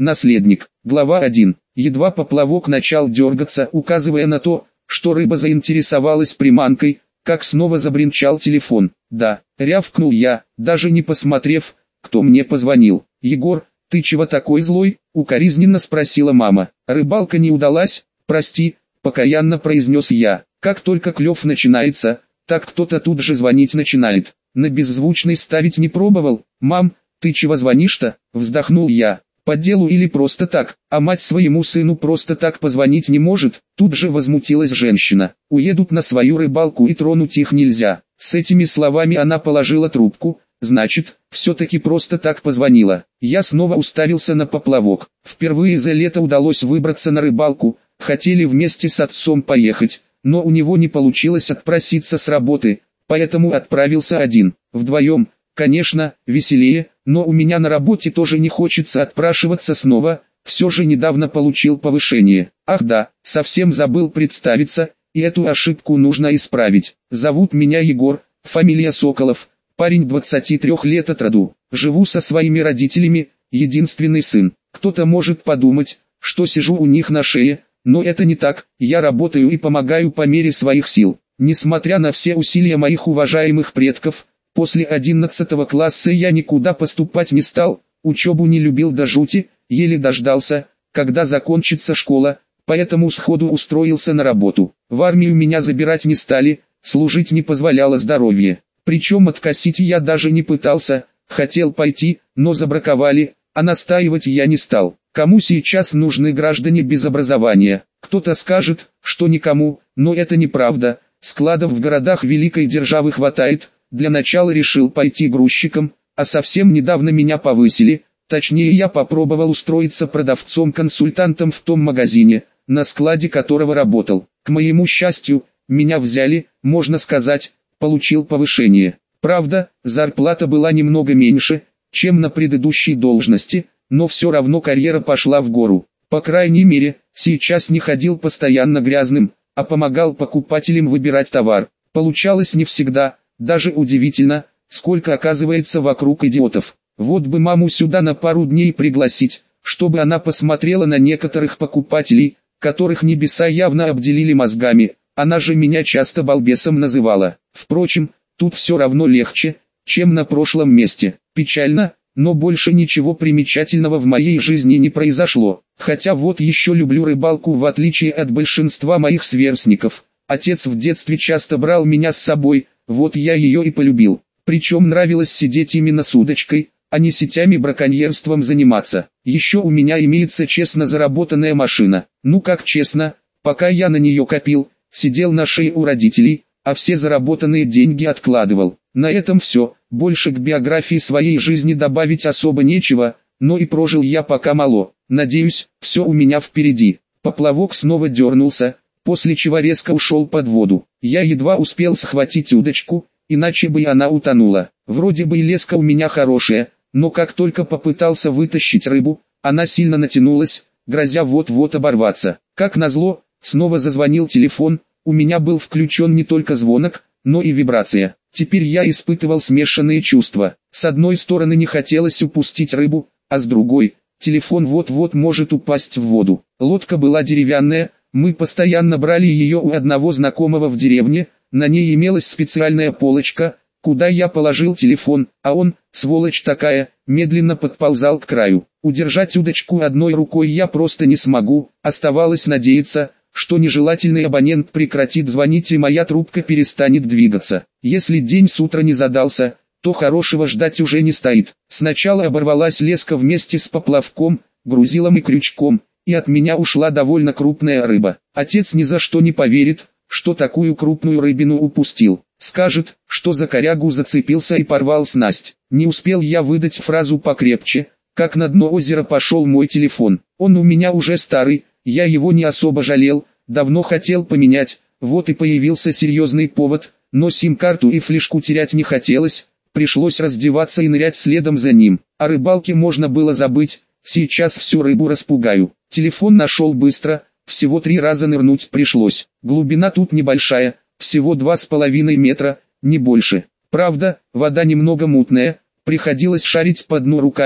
Наследник. Глава 1. Едва поплавок начал дергаться, указывая на то, что рыба заинтересовалась приманкой, как снова забринчал телефон. «Да», — рявкнул я, даже не посмотрев, кто мне позвонил. «Егор, ты чего такой злой?» — укоризненно спросила мама. «Рыбалка не удалась, прости», — покаянно произнес я. «Как только клев начинается, так кто-то тут же звонить начинает. На беззвучный ставить не пробовал?» «Мам, ты чего звонишь-то?» — вздохнул я. «По делу или просто так, а мать своему сыну просто так позвонить не может?» Тут же возмутилась женщина. «Уедут на свою рыбалку и тронуть их нельзя». С этими словами она положила трубку. «Значит, все-таки просто так позвонила». Я снова уставился на поплавок. Впервые за лето удалось выбраться на рыбалку. Хотели вместе с отцом поехать, но у него не получилось отпроситься с работы, поэтому отправился один. Вдвоем, конечно, веселее, но у меня на работе тоже не хочется отпрашиваться снова, все же недавно получил повышение. Ах да, совсем забыл представиться, и эту ошибку нужно исправить. Зовут меня Егор, фамилия Соколов, парень 23 лет от роду, живу со своими родителями, единственный сын. Кто-то может подумать, что сижу у них на шее, но это не так, я работаю и помогаю по мере своих сил. Несмотря на все усилия моих уважаемых предков, после 11 класса я никуда поступать не стал, учебу не любил до жути, еле дождался, когда закончится школа, поэтому сходу устроился на работу. В армию меня забирать не стали, служить не позволяло здоровье. Причем откосить я даже не пытался, хотел пойти, но забраковали, а настаивать я не стал. Кому сейчас нужны граждане без образования? Кто-то скажет, что никому, но это неправда. Складов в городах великой державы хватает. Для начала решил пойти грузчиком, а совсем недавно меня повысили. Точнее, я попробовал устроиться продавцом-консультантом в том магазине, на складе которого работал. К моему счастью, меня взяли, можно сказать, получил повышение. Правда, зарплата была немного меньше, чем на предыдущей должности, но все равно карьера пошла в гору. По крайней мере, сейчас не ходил постоянно грязным, а помогал покупателям выбирать товар. Получалось не всегда, даже удивительно, сколько оказывается вокруг идиотов. Вот бы маму сюда на пару дней пригласить, чтобы она посмотрела на некоторых покупателей, которых небеса явно обделили мозгами. Она же меня часто балбесом называла. Впрочем, тут все равно легче, чем на прошлом месте. Печально, но больше ничего примечательного в моей жизни не произошло. Хотя вот еще люблю рыбалку в отличие от большинства моих сверстников. Отец в детстве часто брал меня с собой, вот я ее и полюбил. Причем нравилось сидеть именно с удочкой, а не сетями браконьерством заниматься. Еще у меня имеется честно заработанная машина. Ну как честно, пока я на нее копил, сидел на шее у родителей, а все заработанные деньги откладывал. На этом все, больше к биографии своей жизни добавить особо нечего, но и прожил я пока мало. Надеюсь, все у меня впереди. Поплавок снова дернулся, после чего резко ушел под воду. Я едва успел схватить удочку, иначе бы и она утонула. Вроде бы и леска у меня хорошая, но как только попытался вытащить рыбу, она сильно натянулась, грозя вот-вот оборваться. Как назло, снова зазвонил телефон, у меня был включен не только звонок, но и вибрация. Теперь я испытывал смешанные чувства. С одной стороны не хотелось упустить рыбу, а с другой, телефон вот-вот может упасть в воду. Лодка была деревянная, мы постоянно брали ее у одного знакомого в деревне, на ней имелась специальная полочка, куда я положил телефон, а он, сволочь такая, медленно подползал к краю. Удержать удочку одной рукой я просто не смогу, оставалось надеяться, что нежелательный абонент прекратит звонить и моя трубка перестанет двигаться. Если день с утра не задался, то хорошего ждать уже не стоит. Сначала оборвалась леска вместе с поплавком, грузилом и крючком, и от меня ушла довольно крупная рыба. Отец ни за что не поверит, что такую крупную рыбину упустил. Скажет, что за корягу зацепился и порвал снасть. Не успел я выдать фразу покрепче, как на дно озера пошел мой телефон. Он у меня уже старый, я его не особо жалел, давно хотел поменять, вот и появился серьезный повод, но сим-карту и флешку терять не хотелось, пришлось раздеваться и нырять следом за ним. О рыбалке можно было забыть, сейчас всю рыбу распугаю. Телефон нашел быстро, всего 3 раза нырнуть пришлось. Глубина тут небольшая, всего 2,5 метра, не больше. Правда, вода немного мутная, приходилось шарить по дну руками,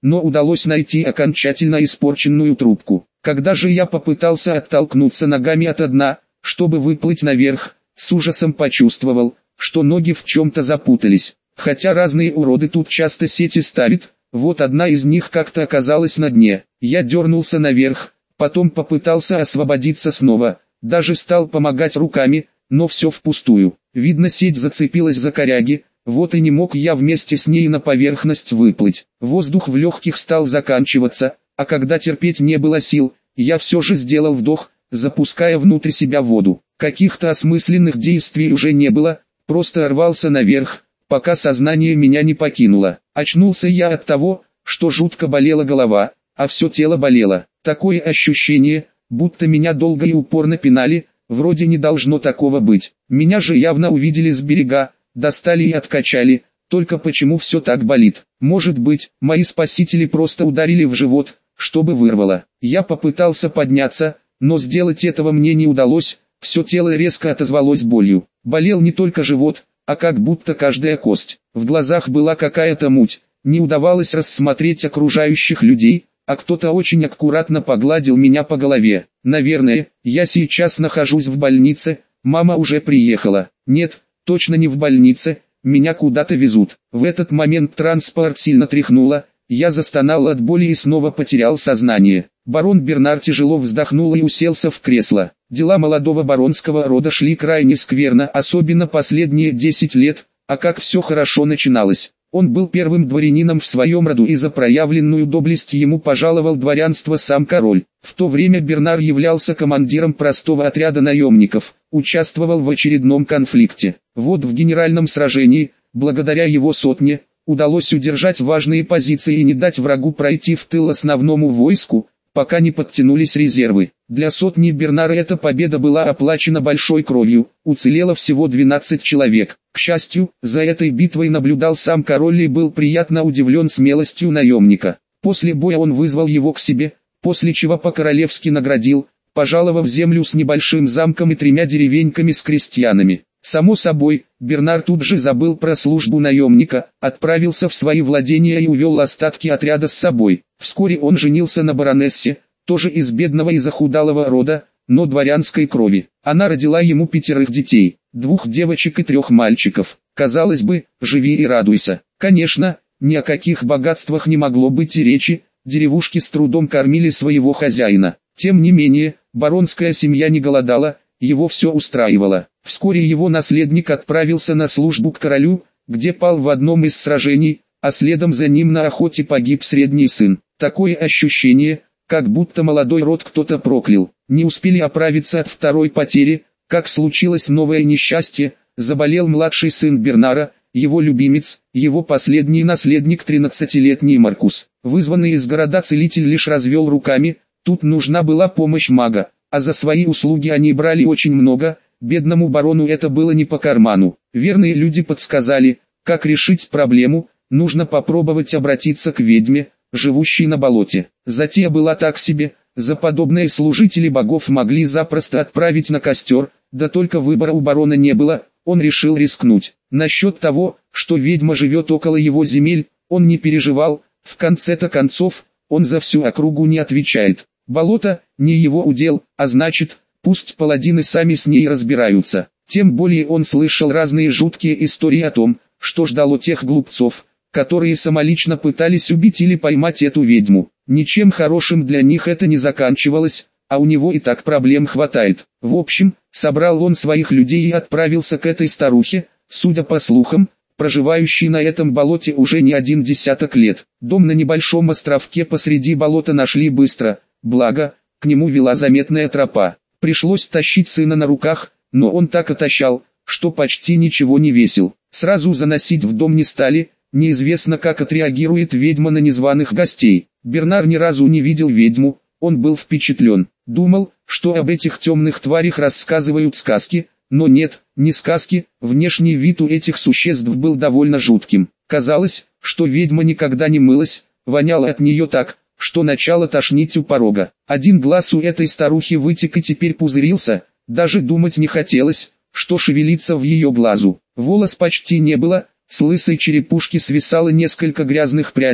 но удалось найти окончательно испорченную трубку. Когда же я попытался оттолкнуться ногами от дна, чтобы выплыть наверх, с ужасом почувствовал, что ноги в чем-то запутались. Хотя разные уроды тут часто сети ставят, вот одна из них как-то оказалась на дне. Я дернулся наверх, потом попытался освободиться снова, даже стал помогать руками, но все впустую. Видно, сеть зацепилась за коряги, вот и не мог я вместе с ней на поверхность выплыть. Воздух в легких стал заканчиваться, а когда терпеть не было сил, я все же сделал вдох, запуская внутрь себя воду. Каких-то осмысленных действий уже не было, просто рвался наверх, пока сознание меня не покинуло. Очнулся я от того, что жутко болела голова, а все тело болело. Такое ощущение, будто меня долго и упорно пинали, вроде не должно такого быть. Меня же явно увидели с берега, достали и откачали, только почему все так болит? Может быть, мои спасители просто ударили в живот, чтобы вырвало. Я попытался подняться, но сделать этого мне не удалось, все тело резко отозвалось болью. Болел не только живот, а как будто каждая кость. В глазах была какая-то муть, не удавалось рассмотреть окружающих людей, а кто-то очень аккуратно погладил меня по голове. Наверное, я сейчас нахожусь в больнице, мама уже приехала. Нет, точно не в больнице, меня куда-то везут. В этот момент транспорт сильно тряхнуло, я застонал от боли и снова потерял сознание. Барон Бернар тяжело вздохнул и уселся в кресло. Дела молодого баронского рода шли крайне скверно, особенно последние 10 лет, а как все хорошо начиналось. Он был первым дворянином в своем роду и за проявленную доблесть ему пожаловал дворянство сам король. В то время Бернар являлся командиром простого отряда наемников, участвовал в очередном конфликте. Вот в генеральном сражении, благодаря его сотне, удалось удержать важные позиции и не дать врагу пройти в тыл основному войску, пока не подтянулись резервы. Для сотни Бернара эта победа была оплачена большой кровью, уцелело всего 12 человек. К счастью, за этой битвой наблюдал сам король и был приятно удивлен смелостью наемника. После боя он вызвал его к себе, после чего по-королевски наградил, пожаловав землю с небольшим замком и 3 деревеньками с крестьянами. Само собой, Бернар тут же забыл про службу наемника, отправился в свои владения и увел остатки отряда с собой. Вскоре он женился на баронессе, тоже из бедного и захудалого рода, но дворянской крови. Она родила ему 5 детей, 2 девочек и 3 мальчиков. Казалось бы, живи и радуйся. Конечно, ни о каких богатствах не могло быть и речи, деревушки с трудом кормили своего хозяина. Тем не менее, баронская семья не голодала, его все устраивало. Вскоре его наследник отправился на службу к королю, где пал в одном из сражений, а следом за ним на охоте погиб средний сын. Такое ощущение, как будто молодой род кто-то проклял. Не успели оправиться от второй потери, как случилось новое несчастье, заболел младший сын Бернара, его любимец, его последний наследник 13-летний Маркус. Вызванный из города целитель лишь развел руками, тут нужна была помощь мага, а за свои услуги они брали очень много, бедному барону это было не по карману. Верные люди подсказали, как решить проблему, нужно попробовать обратиться к ведьме, живущей на болоте. Затея была так себе, за подобные служители богов могли запросто отправить на костер, да только выбора у барона не было, он решил рискнуть. Насчет того, что ведьма живет около его земель, он не переживал, в конце-то концов, он за всю округу не отвечает. Болото – не его удел, а значит, пусть паладины сами с ней разбираются. Тем более он слышал разные жуткие истории о том, что ждало тех глупцов, которые самолично пытались убить или поймать эту ведьму. Ничем хорошим для них это не заканчивалось, а у него и так проблем хватает. В общем, собрал он своих людей и отправился к этой старухе, судя по слухам, проживающей на этом болоте уже не 1 десяток лет. Дом на небольшом островке посреди болота нашли быстро, благо, к нему вела заметная тропа. Пришлось тащить сына на руках, но он так отощал, что почти ничего не весил. Сразу заносить в дом не стали, неизвестно как отреагирует ведьма на незваных гостей. Бернар ни разу не видел ведьму, он был впечатлен. Думал, что об этих темных тварях рассказывают сказки, но нет, не сказки, внешний вид у этих существ был довольно жутким. Казалось, что ведьма никогда не мылась, воняло от нее так, что начало тошнить у порога. Один глаз у этой старухи вытек и теперь пузырился, даже думать не хотелось, что шевелится в ее глазу. Волос почти не было, с лысой черепушки свисало несколько грязных прядей,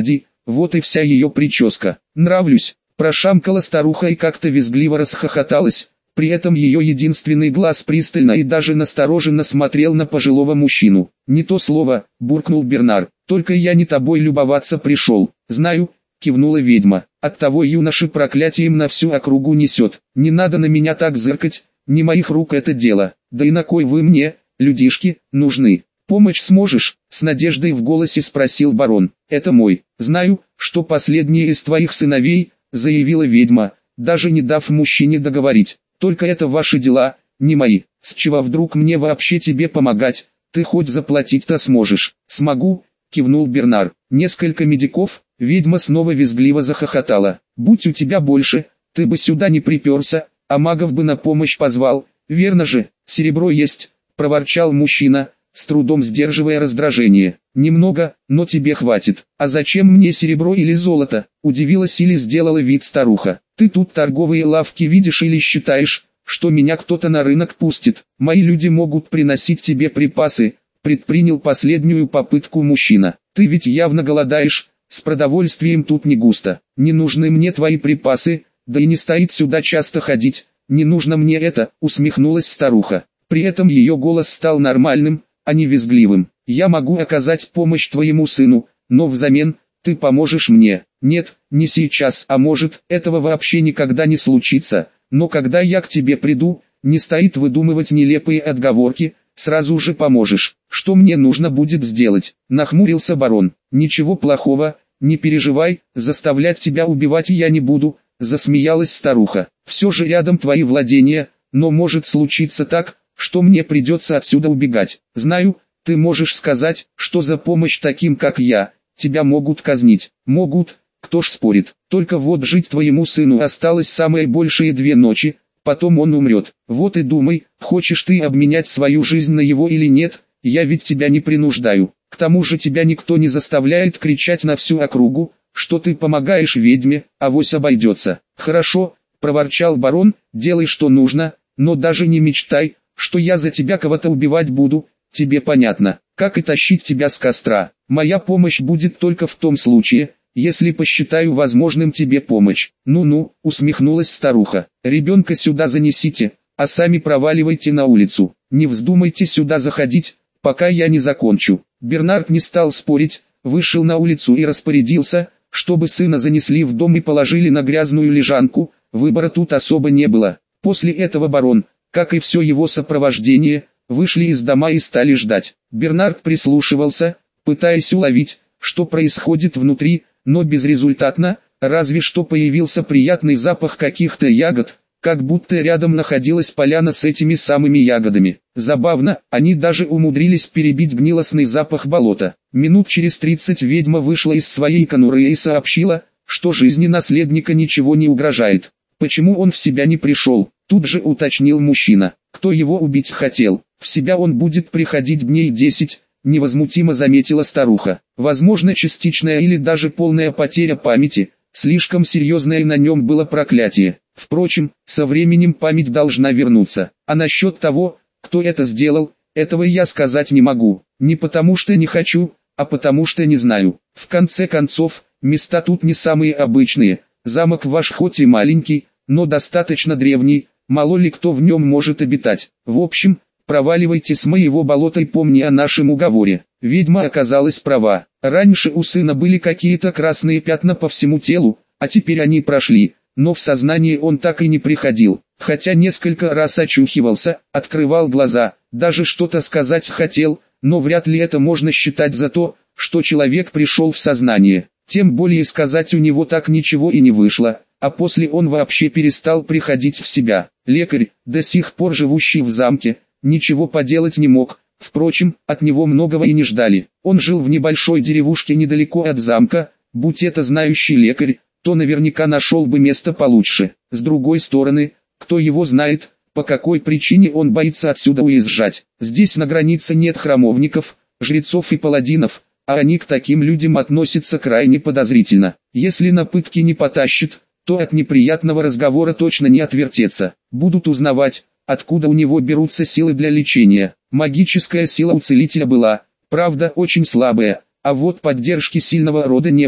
вот и вся ее прическа. Нравлюсь, прошамкала старуха и как-то визгливо расхохоталась. При этом ее единственный глаз пристально и даже настороженно смотрел на пожилого мужчину. «Не то слово», — буркнул Бернар, — «только я не тобой любоваться пришел». «Знаю», — кивнула ведьма, — «оттого юноши проклятием на всю округу несет. Не надо на меня так зыркать, не моих рук это дело. Да и на кой вы мне, людишки, нужны? Помочь сможешь?» — с надеждой в голосе спросил барон. «Это мой. Знаю, что последний из твоих сыновей», — заявила ведьма, даже не дав мужчине договорить. «Только это ваши дела, не мои. С чего вдруг мне вообще тебе помогать? Ты хоть заплатить-то сможешь?» «Смогу», — кивнул Бернар. «Несколько медиков». Ведьма снова визгливо захохотала. «Будь у тебя больше, ты бы сюда не приперся, а магов бы на помощь позвал. Верно же, серебро есть», — проворчал мужчина, с трудом сдерживая раздражение. «Немного, но тебе хватит». «А зачем мне серебро или золото?» — удивилась или сделала вид старуха. «Ты тут торговые лавки видишь или считаешь, что меня кто-то на рынок пустит? Мои люди могут приносить тебе припасы», — предпринял последнюю попытку мужчина. «Ты ведь явно голодаешь, с продовольствием тут не густо. Не нужны мне твои припасы, да и не стоит сюда часто ходить. Не нужно мне это», — усмехнулась старуха. При этом ее голос стал нормальным, а не визгливым. «Я могу оказать помощь твоему сыну, но взамен ты поможешь мне». «Нет, не сейчас, а может, этого вообще никогда не случится, но когда я к тебе приду, не стоит выдумывать нелепые отговорки, сразу же поможешь». «Что мне нужно будет сделать?» — нахмурился барон. «Ничего плохого, не переживай, заставлять тебя убивать я не буду», — засмеялась старуха. «Все же рядом твои владения, но может случиться так, что мне придется отсюда убегать. Знаю, ты можешь сказать, что за помощь таким как я, тебя могут казнить. Могут, кто ж спорит. Только вот жить твоему сыну осталось самые большие 2 ночи, потом он умрет. Вот и думай, хочешь ты обменять свою жизнь на его или нет, я ведь тебя не принуждаю. К тому же тебя никто не заставляет кричать на всю округу, что ты помогаешь ведьме, авось обойдется». «Хорошо», — проворчал барон, — «делай что нужно, но даже не мечтай, что я за тебя кого-то убивать буду, тебе понятно, как и тащить тебя с костра. Моя помощь будет только в том случае, если посчитаю возможным тебе помочь». «Ну-ну», — усмехнулась старуха, — «ребенка сюда занесите, а сами проваливайте на улицу. Не вздумайте сюда заходить, пока я не закончу». Бернард не стал спорить, вышел на улицу и распорядился, чтобы сына занесли в дом и положили на грязную лежанку. Выбора тут особо не было. После этого барон, как и все его сопровождение, вышли из дома и стали ждать. Бернард прислушивался, пытаясь уловить, что происходит внутри, но безрезультатно, разве что появился приятный запах каких-то ягод, как будто рядом находилась поляна с этими самыми ягодами. Забавно, они даже умудрились перебить гнилостный запах болота. Минут через 30 ведьма вышла из своей конуры и сообщила, что жизни наследника ничего не угрожает. «Почему он в себя не пришел?» — тут же уточнил мужчина. «Кто его убить хотел? В себя он будет приходить дней 10, невозмутимо заметила старуха. «Возможно, частичная или даже полная потеря памяти, слишком серьезное на нем было проклятие. Впрочем, со временем память должна вернуться. А насчет того, кто это сделал, этого я сказать не могу. Не потому что не хочу, а потому что не знаю. В конце концов, места тут не самые обычные. Замок ваш хоть и маленький, но достаточно древний, мало ли кто в нем может обитать. В общем, проваливайте с моего болота и помни о нашем уговоре». Ведьма оказалась права. Раньше у сына были какие-то красные пятна по всему телу, а теперь они прошли, но в сознание он так и не приходил. Хотя несколько раз очухивался, открывал глаза, даже что-то сказать хотел, но вряд ли это можно считать за то, что человек пришел в сознание. Тем более сказать у него так ничего и не вышло, а после он вообще перестал приходить в себя. Лекарь, до сих пор живущий в замке, ничего поделать не мог. Впрочем, от него многого и не ждали. Он жил в небольшой деревушке недалеко от замка. Будь это знающий лекарь, то наверняка нашел бы место получше. С другой стороны, кто его знает, по какой причине он боится отсюда уезжать. Здесь на границе нет храмовников, жрецов и паладинов, а они к таким людям относятся крайне подозрительно. Если на пытки не потащит, то от неприятного разговора точно не отвертеться. Будут узнавать, откуда у него берутся силы для лечения. Магическая сила у целителя была, правда очень слабая, а вот поддержки сильного рода не было,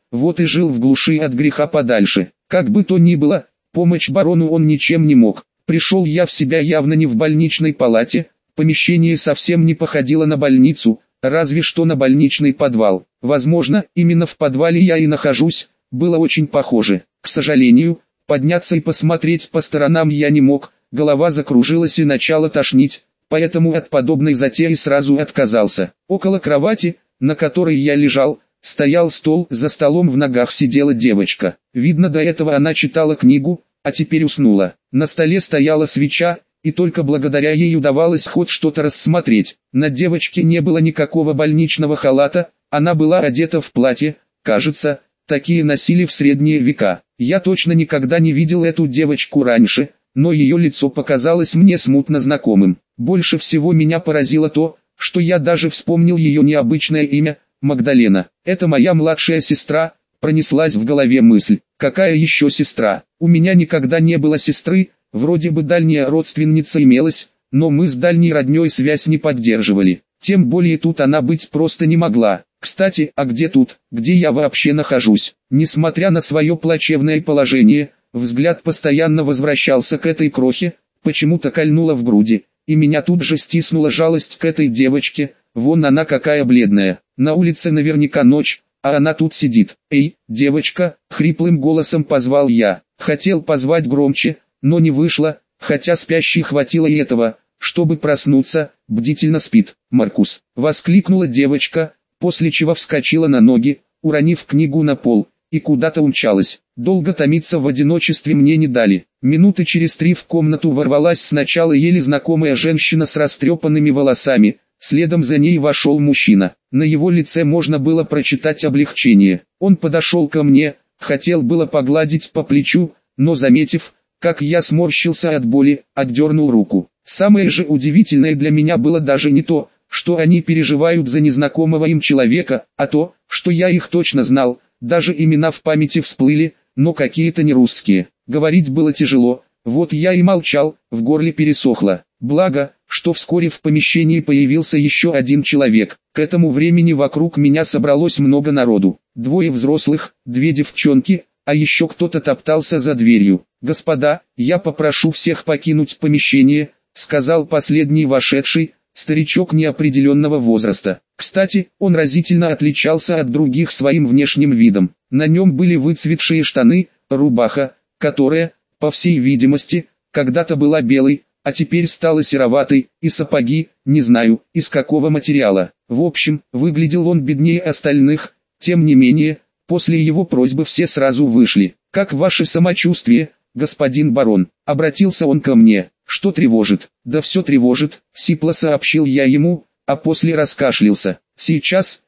вот и жил в глуши от греха подальше. Как бы то ни было, помочь барону он ничем не мог. Пришел я в себя явно не в больничной палате, помещение совсем не походило на больницу, разве что на больничный подвал. Возможно, именно в подвале я и нахожусь, было очень похоже. К сожалению, подняться и посмотреть по сторонам я не мог, голова закружилась и начала тошнить, поэтому от подобной затеи сразу отказался. Около кровати, на которой я лежал, стоял стол, за столом в ногах сидела девочка. Видно, до этого она читала книгу, а теперь уснула. На столе стояла свеча, и только благодаря ей удавалось хоть что-то рассмотреть. На девочке не было никакого больничного халата, она была одета в платье, кажется, такие носили в средние века. Я точно никогда не видел эту девочку раньше, но ее лицо показалось мне смутно знакомым. Больше всего меня поразило то, что я даже вспомнил ее необычное имя – Магдалена. «Это моя младшая сестра», пронеслась в голове мысль. «Какая еще сестра? У меня никогда не было сестры, вроде бы дальняя родственница имелась, но мы с дальней родней связь не поддерживали. Тем более тут она быть просто не могла. Кстати, а где тут, где я вообще нахожусь?» Несмотря на свое плачевное положение, взгляд постоянно возвращался к этой крохе, почему-то кольнуло в груди, и меня тут же стиснула жалость к этой девочке, вон она какая бледная. На улице наверняка ночь, а она тут сидит. «Эй, девочка!» — хриплым голосом позвал я. Хотел позвать громче, но не вышло, хотя спящей хватило и этого, чтобы проснуться. Бдительно спит. «Маркус!» — воскликнула девочка, после чего вскочила на ноги, уронив книгу на пол, и куда-то умчалась. Долго томиться в одиночестве мне не дали. Минуты через 3 в комнату ворвалась сначала еле знакомая женщина с растрепанными волосами, следом за ней вошел мужчина. На его лице можно было прочитать облегчение. Он подошел ко мне, хотел было погладить по плечу, но заметив, как я сморщился от боли, отдернул руку. Самое же удивительное для меня было даже не то, что они переживают за незнакомого им человека, а то, что я их точно знал, даже имена в памяти всплыли, но какие-то не русские. Говорить было тяжело, вот я и молчал, в горле пересохло. Благо, что вскоре в помещении появился еще один человек. К этому времени вокруг меня собралось много народу. 2 взрослых, 2 девчонки, а еще кто-то топтался за дверью. «Господа, я попрошу всех покинуть помещение», — сказал последний вошедший, старичок неопределенного возраста. Кстати, он разительно отличался от других своим внешним видом. На нем были выцветшие штаны, рубаха, которая, по всей видимости, когда-то была белой, а теперь стала сероватой, и сапоги, не знаю, из какого материала. В общем, выглядел он беднее остальных, тем не менее, после его просьбы все сразу вышли. «Как ваше самочувствие, господин барон?» — обратился он ко мне. «Что тревожит?» «Да все тревожит», — сипло сообщил я ему, а после раскашлялся. «Сейчас»,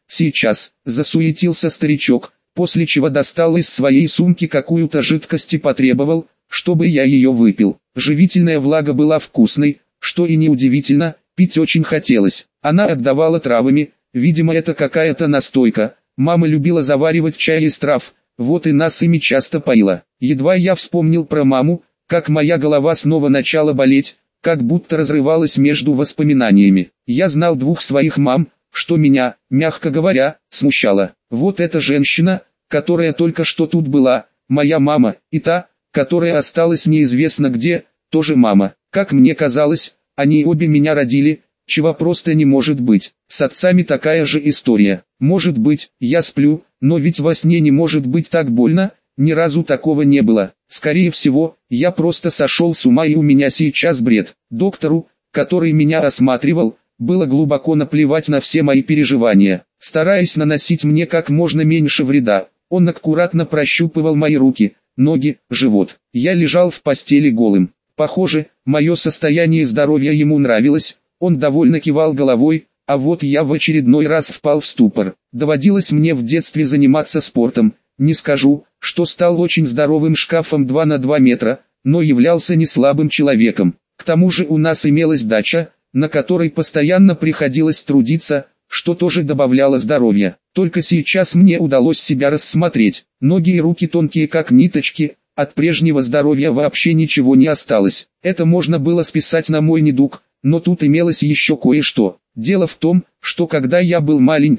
— засуетился старичок, после чего достал из своей сумки какую-то жидкость и потребовал, чтобы я ее выпил. Живительная влага была вкусной, что и неудивительно, пить очень хотелось. Она отдавала травами, видимо это какая-то настойка. Мама любила заваривать чай из трав, вот и нас ими часто поила. Едва я вспомнил про маму, как моя голова снова начала болеть, как будто разрывалась между воспоминаниями. Я знал 2 своих мам, что меня, мягко говоря, смущало. Вот эта женщина, которая только что тут была, моя мама, и та, которая осталась неизвестно где, тоже мама. Как мне казалось, они обе меня родили, чего просто не может быть. С отцами такая же история. Может быть, я сплю, но ведь во сне не может быть так больно, ни разу такого не было. Скорее всего, я просто сошел с ума и у меня сейчас бред. Доктору, который меня осматривал, было глубоко наплевать на все мои переживания. Стараясь наносить мне как можно меньше вреда, он аккуратно прощупывал мои руки, ноги, живот. Я лежал в постели голым. Похоже, мое состояние здоровья ему нравилось, он довольно кивал головой, а вот я в очередной раз впал в ступор. Доводилось мне в детстве заниматься спортом, не скажу, что стал очень здоровым шкафом 2 на 2 метра, но являлся не слабым человеком. К тому же у нас имелась дача, на которой постоянно приходилось трудиться, что тоже добавляло здоровья. Только сейчас мне удалось себя рассмотреть. Ноги и руки тонкие как ниточки, от прежнего здоровья вообще ничего не осталось. Это можно было списать на мой недуг, но тут имелось еще кое-что. Дело в том, что когда я был маленький,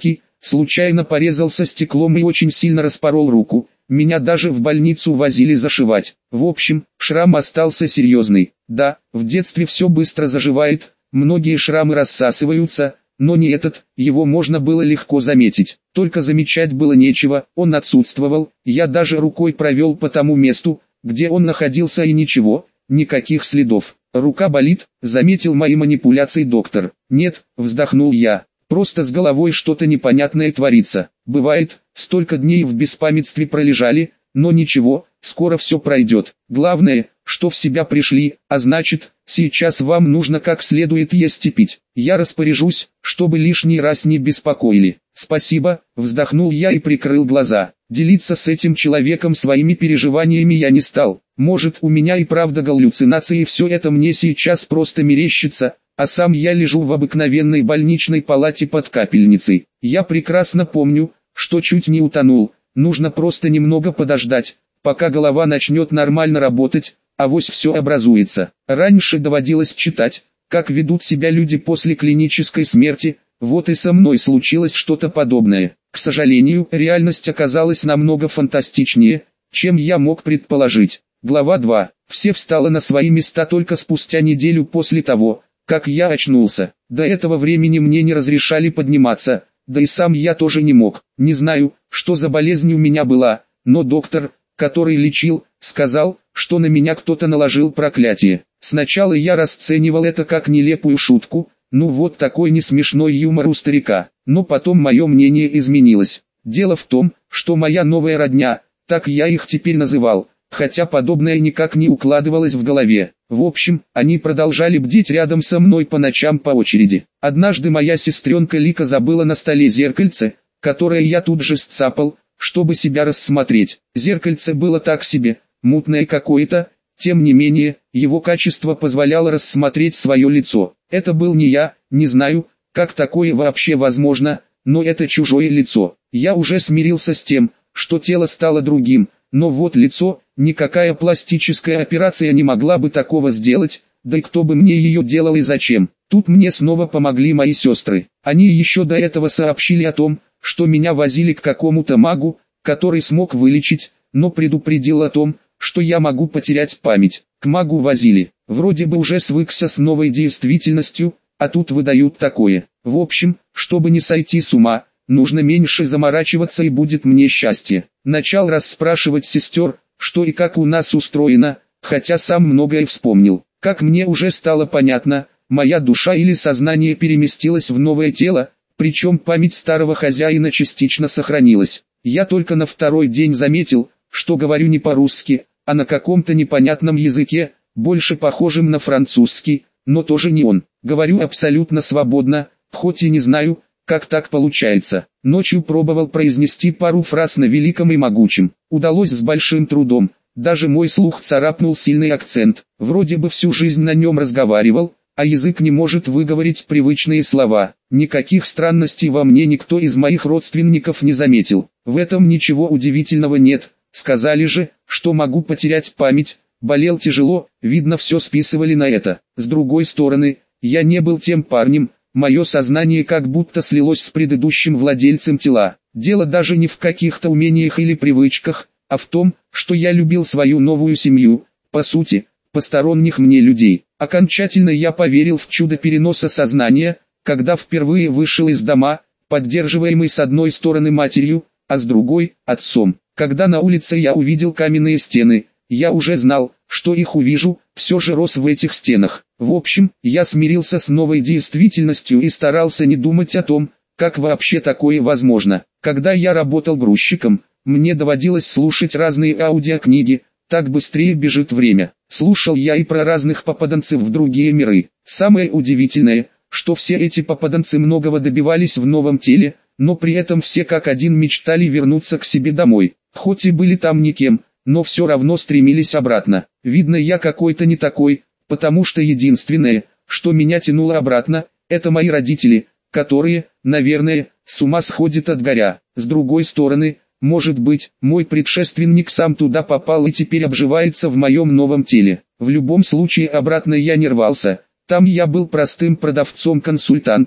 случайно порезался стеклом и очень сильно распорол руку. Меня даже в больницу возили зашивать. В общем, шрам остался серьезный. Да, в детстве все быстро заживает, многие шрамы рассасываются, но не этот, его можно было легко заметить. Только замечать было нечего, он отсутствовал, я даже рукой провел по тому месту, где он находился, и ничего, никаких следов. Рука болит, заметил мои манипуляции доктор. Нет, вздохнул я. Просто с головой что-то непонятное творится. Бывает, столько дней в беспамятстве пролежали, но ничего, скоро все пройдет. Главное, что в себя пришли, а значит, сейчас вам нужно как следует есть и пить. Я распоряжусь, чтобы лишний раз не беспокоили. Спасибо, вздохнул я и прикрыл глаза. Делиться с этим человеком своими переживаниями я не стал. Может, у меня и правда галлюцинации, и все это мне сейчас просто мерещится, а сам я лежу в обыкновенной больничной палате под капельницей. Я прекрасно помню, что чуть не утонул, нужно просто немного подождать, пока голова начнет нормально работать, авось все образуется. Раньше доводилось читать, как ведут себя люди после клинической смерти, вот и со мной случилось что-то подобное. К сожалению, реальность оказалась намного фантастичнее, чем я мог предположить. Глава 2. Все встало на свои места только спустя неделю после того, как я очнулся. До этого времени мне не разрешали подниматься, да и сам я тоже не мог. Не знаю, что за болезнь у меня была, но доктор, который лечил, сказал, что на меня кто-то наложил проклятие. Сначала я расценивал это как нелепую шутку, ну вот такой несмешной юмор у старика, но потом мое мнение изменилось. Дело в том, что моя новая родня, так я их теперь называл, хотя подобное никак не укладывалось в голове. В общем, они продолжали бдеть рядом со мной по ночам по очереди. Однажды моя сестренка Лика забыла на столе зеркальце, которое я тут же сцапал, чтобы себя рассмотреть. Зеркальце было так себе, мутное какое-то, тем не менее, его качество позволяло рассмотреть свое лицо. Это был не я, не знаю, как такое вообще возможно, но это чужое лицо. Я уже смирился с тем, что тело стало другим, но вот лицо, никакая пластическая операция не могла бы такого сделать, да и кто бы мне ее делал и зачем. Тут мне снова помогли мои сестры. Они еще до этого сообщили о том, что меня возили к какому-то магу, который смог вылечить, но предупредил о том, что я могу потерять память. К магу возили, вроде бы уже свыкся с новой действительностью, а тут выдают такое. В общем, чтобы не сойти с ума, нужно меньше заморачиваться и будет мне счастье. Начал расспрашивать сестер, что и как у нас устроено, хотя сам многое вспомнил. Как мне уже стало понятно, моя душа или сознание переместилась в новое тело, причем память старого хозяина частично сохранилась. Я только на второй день заметил, что говорю не по-русски, а на каком-то непонятном языке, больше похожем на французский, но тоже не он. Говорю абсолютно свободно, хоть и не знаю, как так получается. Ночью пробовал произнести пару фраз на великом и могучем. Удалось с большим трудом. Даже мой слух царапнул сильный акцент. Вроде бы всю жизнь на нем разговаривал, а язык не может выговорить привычные слова. Никаких странностей во мне никто из моих родственников не заметил. В этом ничего удивительного нет. Сказали же, что могу потерять память. Болел тяжело, видно, все списывали на это. С другой стороны, я не был тем парнем. Мое сознание как будто слилось с предыдущим владельцем тела. Дело даже не в каких-то умениях или привычках, а в том, что я любил свою новую семью, по сути, посторонних мне людей. Окончательно я поверил в чудо переноса сознания, когда впервые вышел из дома, поддерживаемый с одной стороны матерью, а с другой – отцом. Когда на улице я увидел каменные стены, я уже знал, что их увижу, все же рос в этих стенах. В общем, я смирился с новой действительностью и старался не думать о том, как вообще такое возможно. Когда я работал грузчиком, мне доводилось слушать разные аудиокниги, так быстрее бежит время. Слушал я и про разных попаданцев в другие миры. Самое удивительное, что все эти попаданцы многого добивались в новом теле, но при этом все как один мечтали вернуться к себе домой. Хоть и были там никем, но все равно стремились обратно. Видно, я какой-то не такой, потому что единственное, что меня тянуло обратно, это мои родители, которые, наверное, с ума сходят от горя. С другой стороны, может быть, мой предшественник сам туда попал и теперь обживается в моем новом теле. В любом случае обратно я не рвался, там я был простым продавцом-консультантом,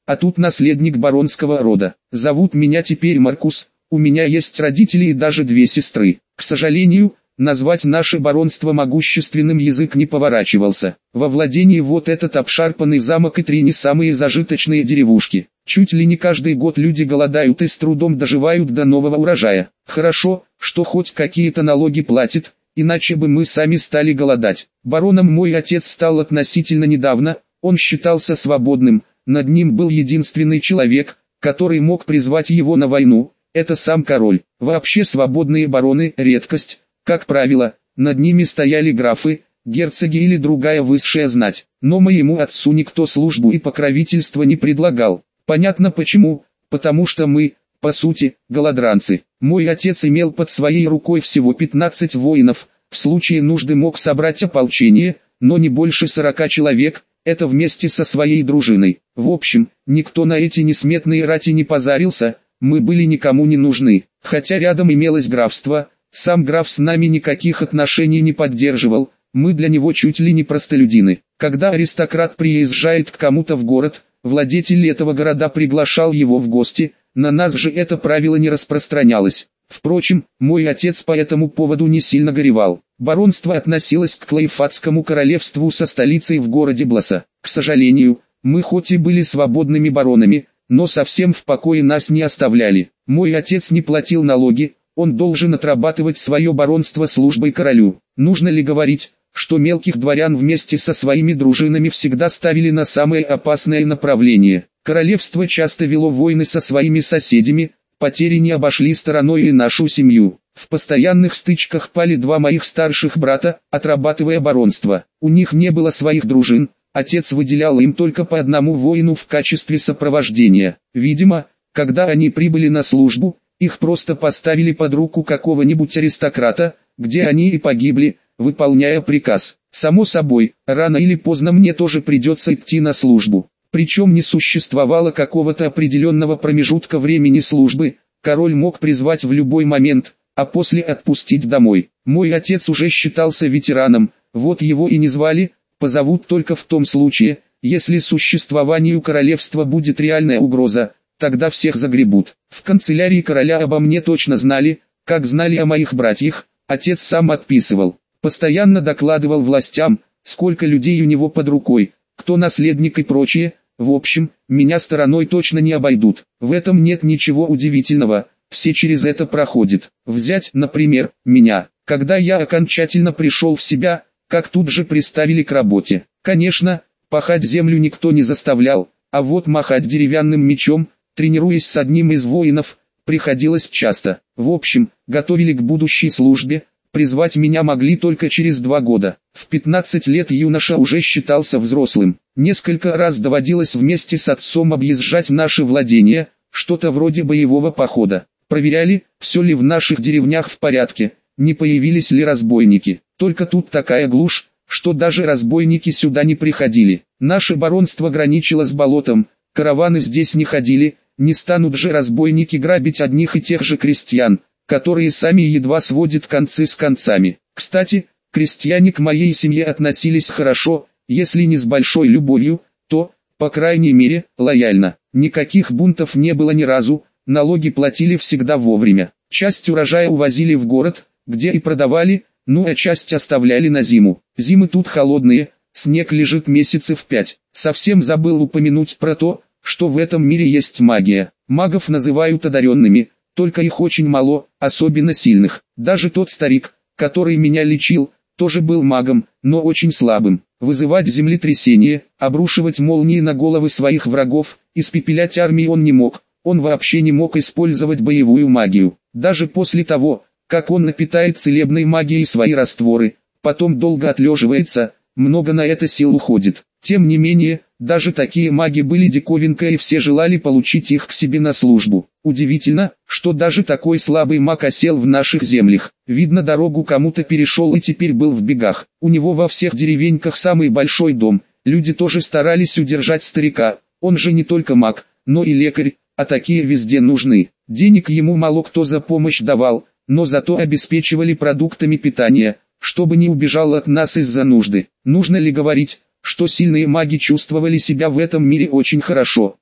а тут наследник баронского рода. Зовут меня теперь Маркус, у меня есть родители и даже 2 сестры. К сожалению, назвать наше баронство могущественным язык не поворачивался. Во владении вот этот обшарпанный замок и 3 не самые зажиточные деревушки. Чуть ли не каждый год люди голодают и с трудом доживают до нового урожая. Хорошо, что хоть какие-то налоги платят, иначе бы мы сами стали голодать. Бароном мой отец стал относительно недавно, он считался свободным, над ним был единственный человек, который мог призвать его на войну, это сам король. Вообще свободные бароны – редкость, как правило, над ними стояли графы, герцоги или другая высшая знать. Но моему отцу никто службу и покровительство не предлагал. Понятно почему, потому что мы, по сути, голодранцы. Мой отец имел под своей рукой всего 15 воинов, в случае нужды мог собрать ополчение, но не больше 40 человек, это вместе со своей дружиной. В общем, никто на эти несметные рати не позарился, мы были никому не нужны. Хотя рядом имелось графство, сам граф с нами никаких отношений не поддерживал, мы для него чуть ли не простолюдины. Когда аристократ приезжает к кому-то в город, владетель этого города приглашал его в гости, на нас же это правило не распространялось. Впрочем, мой отец по этому поводу не сильно горевал. Баронство относилось к Клайфатскому королевству со столицей в городе Бласа. К сожалению, мы хоть и были свободными баронами, но совсем в покое нас не оставляли. Мой отец не платил налоги, он должен отрабатывать свое баронство службой королю. Нужно ли говорить, что мелких дворян вместе со своими дружинами всегда ставили на самое опасное направление? Королевство часто вело войны со своими соседями, потери не обошли стороной и нашу семью. В постоянных стычках пали 2 моих старших брата, отрабатывая баронство. У них не было своих дружин, отец выделял им только по одному воину в качестве сопровождения. Видимо, когда они прибыли на службу, их просто поставили под руку какого-нибудь аристократа, где они и погибли, выполняя приказ. Само собой, рано или поздно мне тоже придется идти на службу. Причем не существовало какого-то определенного промежутка времени службы, король мог призвать в любой момент, а после отпустить домой. Мой отец уже считался ветераном, вот его и не звали, позовут только в том случае, если существованию королевства будет реальная угроза, тогда всех загребут. В канцелярии короля обо мне точно знали, как знали о моих братьях, отец сам отписывал. Постоянно докладывал властям, сколько людей у него под рукой, кто наследник и прочее. В общем, меня стороной точно не обойдут. В этом нет ничего удивительного, все через это проходят. Взять, например, меня. Когда я окончательно пришел в себя, как тут же приставили к работе. Конечно, пахать землю никто не заставлял, а вот махать деревянным мечом, тренируясь с одним из воинов, приходилось часто. В общем, готовили к будущей службе. Призвать меня могли только через 2 года. В 15 лет юноша уже считался взрослым. Несколько раз доводилось вместе с отцом объезжать наши владения, что-то вроде боевого похода. Проверяли, все ли в наших деревнях в порядке, не появились ли разбойники. Только тут такая глушь, что даже разбойники сюда не приходили. Наше баронство граничило с болотом, караваны здесь не ходили, не станут же разбойники грабить одних и тех же крестьян, которые сами едва сводят концы с концами. Кстати, крестьяне к моей семье относились хорошо, если не с большой любовью, то, по крайней мере, лояльно. Никаких бунтов не было ни разу, налоги платили всегда вовремя. Часть урожая увозили в город, где и продавали, ну а часть оставляли на зиму. Зимы тут холодные, снег лежит месяцев 5. Совсем забыл упомянуть про то, что в этом мире есть магия. Магов называют одаренными. Только их очень мало, особенно сильных. Даже тот старик, который меня лечил, тоже был магом, но очень слабым. Вызывать землетрясение, обрушивать молнии на головы своих врагов, испепелять армии он не мог. Он вообще не мог использовать боевую магию. Даже после того, как он напитает целебной магией свои растворы, потом долго отлеживается, много на это сил уходит. Тем не менее, даже такие маги были диковинкой и все желали получить их к себе на службу. Удивительно, что даже такой слабый маг осел в наших землях. Видно, дорогу кому-то перешел и теперь был в бегах. У него во всех деревеньках самый большой дом. Люди тоже старались удержать старика. Он же не только маг, но и лекарь, а такие везде нужны. Денег ему мало кто за помощь давал, но зато обеспечивали продуктами питания, чтобы не убежал от нас из-за нужды. Нужно ли говорить, что сильные маги чувствовали себя в этом мире очень хорошо?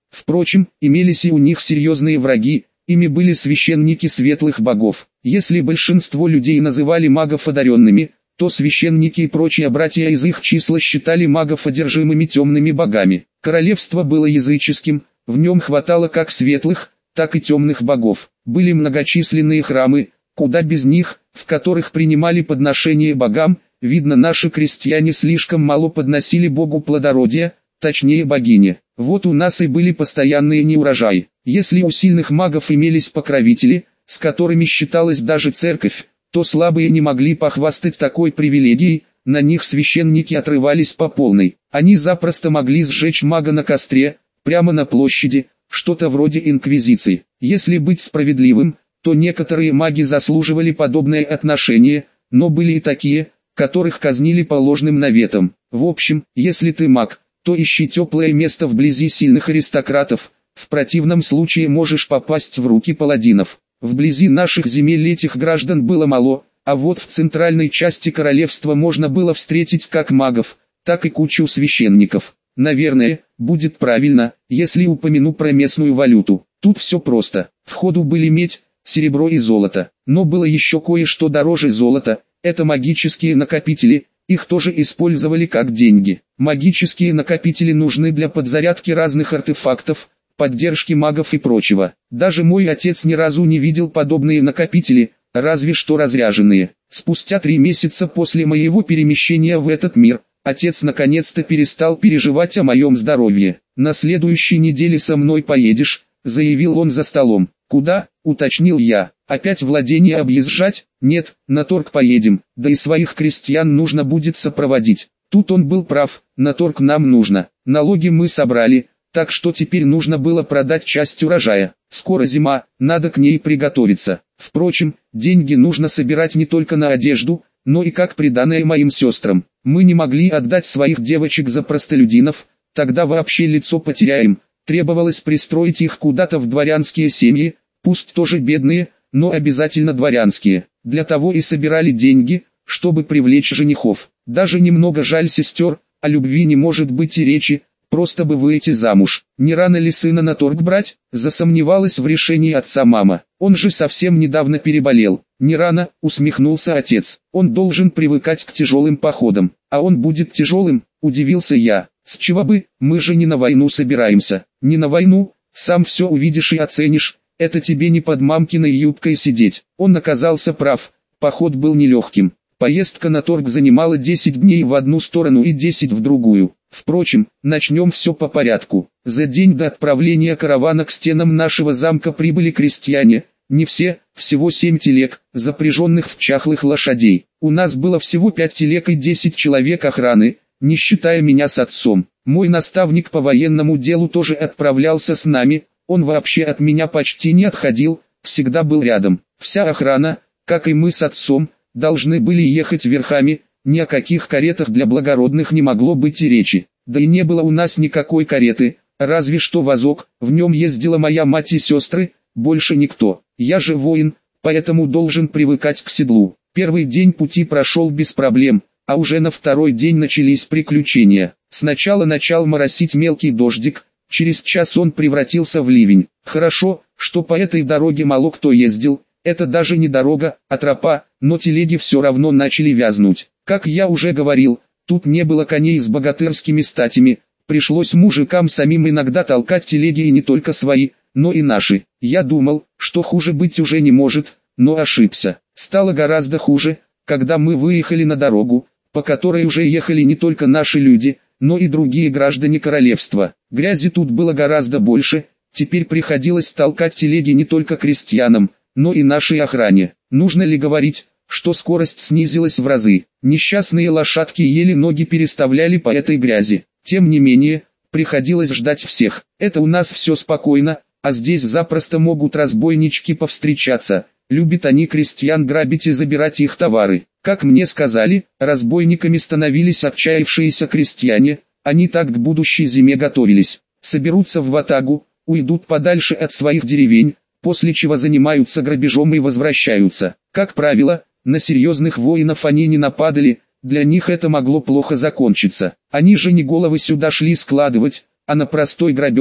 Впрочем, имелись и у них серьезные враги, ими были священники светлых богов. Если большинство людей называли магов одаренными, то священники и прочие братья из их числа считали магов одержимыми темными богами. Королевство было языческим, в нем хватало как светлых, так и темных богов. Были многочисленные храмы, куда без них, в которых принимали подношения богам. Видно, наши крестьяне слишком мало подносили богу плодородия, точнее богине. Вот у нас и были постоянные неурожаи. Если у сильных магов имелись покровители, с которыми считалась даже церковь, то слабые не могли похвастать такой привилегией, на них священники отрывались по полной. Они запросто могли сжечь мага на костре, прямо на площади, что-то вроде инквизиции. Если быть справедливым, то некоторые маги заслуживали подобное отношение, но были и такие, которых казнили по ложным наветам. В общем, если ты маг, то ищи теплое место вблизи сильных аристократов, в противном случае можешь попасть в руки паладинов. Вблизи наших земель этих граждан было мало, а вот в центральной части королевства можно было встретить как магов, так и кучу священников. Наверное, будет правильно, если упомяну про местную валюту. Тут все просто. В ходу были медь, серебро и золото. Но было еще кое-что дороже золота. Это магические накопители, их тоже использовали как деньги. Магические накопители нужны для подзарядки разных артефактов, поддержки магов и прочего. Даже мой отец ни разу не видел подобные накопители, разве что разряженные. Спустя 3 месяца после моего перемещения в этот мир, отец наконец-то перестал переживать о моем здоровье. «На следующей неделе со мной поедешь», — заявил он за столом. «Куда?» — уточнил я. «Опять владение объезжать?» «Нет, на торг поедем, да и своих крестьян нужно будет сопроводить». Тут он был прав, на торг нам нужно. Налоги мы собрали, так что теперь нужно было продать часть урожая. Скоро зима, надо к ней приготовиться. Впрочем, деньги нужно собирать не только на одежду, но и как приданое моим сестрам. Мы не могли отдать своих девочек за простолюдинов, тогда вообще лицо потеряем. Требовалось пристроить их куда-то в дворянские семьи, пусть тоже бедные, но обязательно дворянские. Для того и собирали деньги, чтобы привлечь женихов. Даже немного жаль сестер, о любви не может быть и речи, просто бы выйти замуж. Не рано ли сына на торг брать? Засомневалась в решении отца мама. Он же совсем недавно переболел. Не рано, усмехнулся отец. Он должен привыкать к тяжелым походам. А он будет тяжелым, удивился я. С чего бы, мы же не на войну собираемся. Не на войну, сам все увидишь и оценишь. Это тебе не под мамкиной юбкой сидеть. Он оказался прав, поход был нелегким. Поездка на торг занимала 10 дней в одну сторону и 10 в другую. Впрочем, начнем все по порядку. За день до отправления каравана к стенам нашего замка прибыли крестьяне. Не все, всего 7 телег, запряженных в чахлых лошадей. У нас было всего 5 телег и 10 человек охраны, не считая меня с отцом. Мой наставник по военному делу тоже отправлялся с нами. Он вообще от меня почти не отходил, всегда был рядом. Вся охрана, как и мы с отцом, должны были ехать верхами, ни о каких каретах для благородных не могло быть и речи. Да и не было у нас никакой кареты, разве что вазок, в нем ездила моя мать и сестры, больше никто. Я же воин, поэтому должен привыкать к седлу. Первый день пути прошел без проблем, а уже на второй день начались приключения. Сначала начал моросить мелкий дождик, через час он превратился в ливень. Хорошо, что по этой дороге мало кто ездил. Это даже не дорога, а тропа, но телеги все равно начали вязнуть. Как я уже говорил, тут не было коней с богатырскими статями, пришлось мужикам самим иногда толкать телеги и не только свои, но и наши. Я думал, что хуже быть уже не может, но ошибся. Стало гораздо хуже, когда мы выехали на дорогу, по которой уже ехали не только наши люди, но и другие граждане королевства. Грязи тут было гораздо больше, теперь приходилось толкать телеги не только крестьянам, но и нашей охране. Нужно ли говорить, что скорость снизилась в разы? Несчастные лошадки еле ноги переставляли по этой грязи. Тем не менее, приходилось ждать всех. Это у нас все спокойно, а здесь запросто могут разбойнички повстречаться. Любят они крестьян грабить и забирать их товары. Как мне сказали, разбойниками становились отчаявшиеся крестьяне, они так к будущей зиме готовились. Соберутся в ватагу, уйдут подальше от своих деревень, после чего занимаются грабежом и возвращаются. Как правило, на серьезных воинов они не нападали, для них это могло плохо закончиться. Они же не головы сюда шли складывать, а на простой грабеж,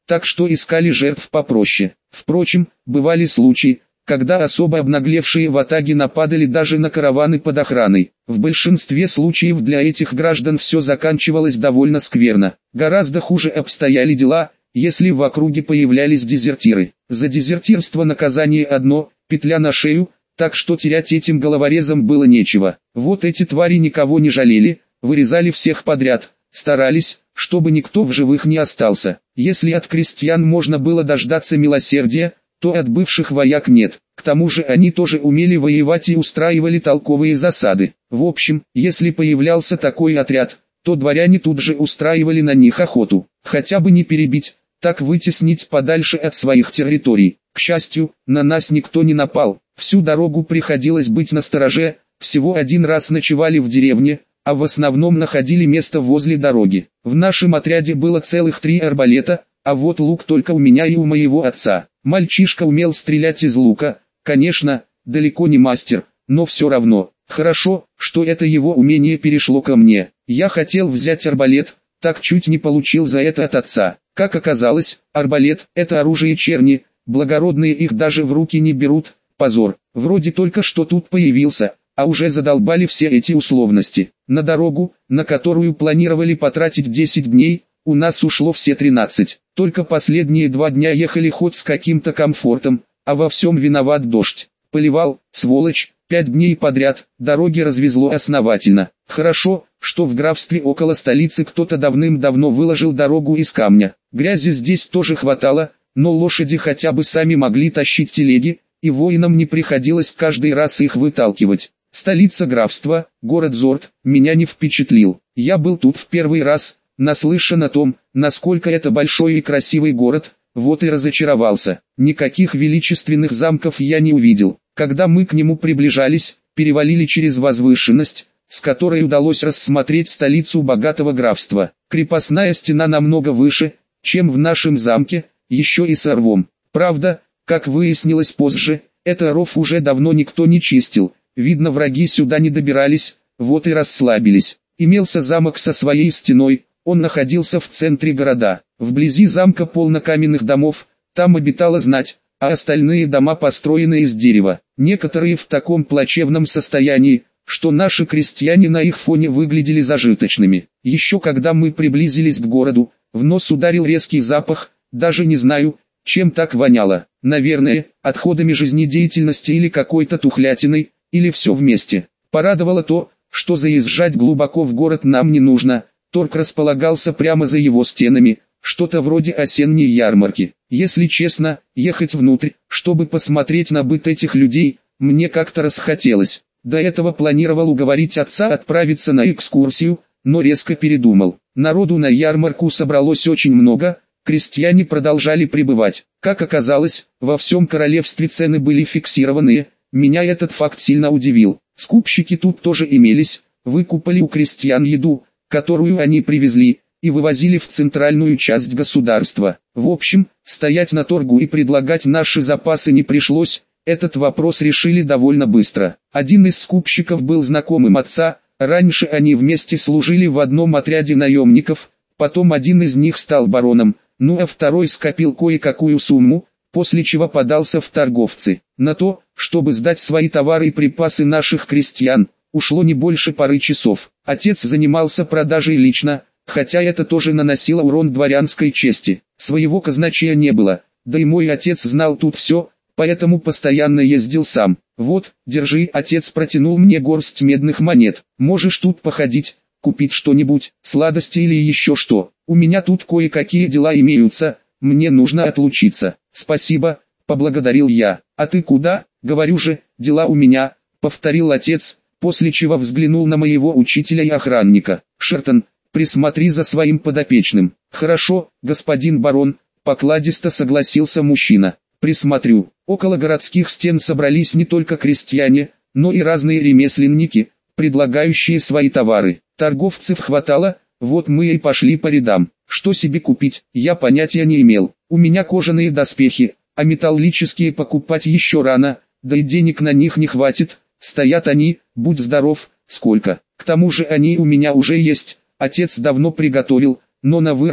так что искали жертв попроще. Впрочем, бывали случаи, когда особо обнаглевшие ватаги нападали даже на караваны под охраной. В большинстве случаев для этих граждан все заканчивалось довольно скверно. Гораздо хуже обстояли дела, если в округе появлялись дезертиры. За дезертирство наказание одно – петля на шею, так что терять этим головорезам было нечего. Вот эти твари никого не жалели, вырезали всех подряд, старались, чтобы никто в живых не остался. Если от крестьян можно было дождаться милосердия, то от бывших вояк нет. К тому же они тоже умели воевать и устраивали толковые засады. В общем, если появлялся такой отряд, то дворяне тут же устраивали на них охоту. Хотя бы не перебить, так вытеснить подальше от своих территорий. К счастью, на нас никто не напал. Всю дорогу приходилось быть настороже, всего один раз ночевали в деревне, а в основном находили место возле дороги. В нашем отряде было целых 3 арбалета, а вот лук только у меня и у моего отца. Мальчишка умел стрелять из лука, конечно, далеко не мастер, но все равно. Хорошо, что это его умение перешло ко мне. Я хотел взять арбалет, так чуть не получил за это от отца. Как оказалось, арбалет – это оружие черни, благородные их даже в руки не берут, позор. Вроде только что тут появился, а уже задолбали все эти условности. На дорогу, на которую планировали потратить 10 дней, у нас ушло все 13. Только последние 2 дня ехали хоть с каким-то комфортом, а во всем виноват дождь. Поливал, сволочь, 5 дней подряд, дороги развезло основательно. Хорошо, что в графстве около столицы кто-то давным-давно выложил дорогу из камня. Грязи здесь тоже хватало, но лошади хотя бы сами могли тащить телеги, и воинам не приходилось каждый раз их выталкивать. Столица графства, город Зорт, меня не впечатлил. Я был тут в первый раз, наслышан о том, насколько это большой и красивый город, вот и разочаровался. Никаких величественных замков я не увидел. Когда мы к нему приближались, перевалили через возвышенность, с которой удалось рассмотреть столицу богатого графства. Крепостная стена намного выше, чем в нашем замке, еще и с рвом. Правда, как выяснилось позже, этот ров уже давно никто не чистил. Видно, враги сюда не добирались, вот и расслабились. Имелся замок со своей стеной, он находился в центре города. Вблизи замка полно каменных домов, там обитала знать, а остальные дома построены из дерева. Некоторые в таком плачевном состоянии, что наши крестьяне на их фоне выглядели зажиточными. Еще когда мы приблизились к городу, в нос ударил резкий запах, даже не знаю, чем так воняло. Наверное, отходами жизнедеятельности или какой-то тухлятиной, или все вместе. Порадовало то, что заезжать глубоко в город нам не нужно, торг располагался прямо за его стенами, что-то вроде осенней ярмарки. Если честно, ехать внутрь, чтобы посмотреть на быт этих людей, мне как-то расхотелось. До этого планировал уговорить отца отправиться на экскурсию, но резко передумал. Народу на ярмарку собралось очень много, крестьяне продолжали прибывать. Как оказалось, во всем королевстве цены были фиксированные. Меня этот факт сильно удивил. Скупщики тут тоже имелись, выкупали у крестьян еду, которую они привезли, и вывозили в центральную часть государства. В общем, стоять на торгу и предлагать наши запасы не пришлось, этот вопрос решили довольно быстро. Один из скупщиков был знакомым отца, раньше они вместе служили в одном отряде наемников, потом один из них стал бароном, ну а второй скопил кое-какую сумму, после чего подался в торговцы. На то, чтобы сдать свои товары и припасы наших крестьян, ушло не больше пары часов. Отец занимался продажей лично, хотя это тоже наносило урон дворянской чести. Своего казначея не было, да и мой отец знал тут все, поэтому постоянно ездил сам. Вот, держи, отец протянул мне горсть медных монет. Можешь тут походить, купить что-нибудь, сладости или еще что. У меня тут кое-какие дела имеются, мне нужно отлучиться. Спасибо, поблагодарил я. А ты куда? Говорю же, дела у меня, повторил отец, после чего взглянул на моего учителя и охранника. Шертон, присмотри за своим подопечным. Хорошо, господин барон, покладисто согласился мужчина. Присмотрю. Около городских стен собрались не только крестьяне, но и разные ремесленники, предлагающие свои товары. Торговцев хватало, вот мы и пошли по рядам. Что себе купить, я понятия не имел. У меня кожаные доспехи, а металлические покупать еще рано, да и денег на них не хватит. Стоят они, будь здоров, сколько. К тому же они у меня уже есть, отец давно приготовил, но на вырост,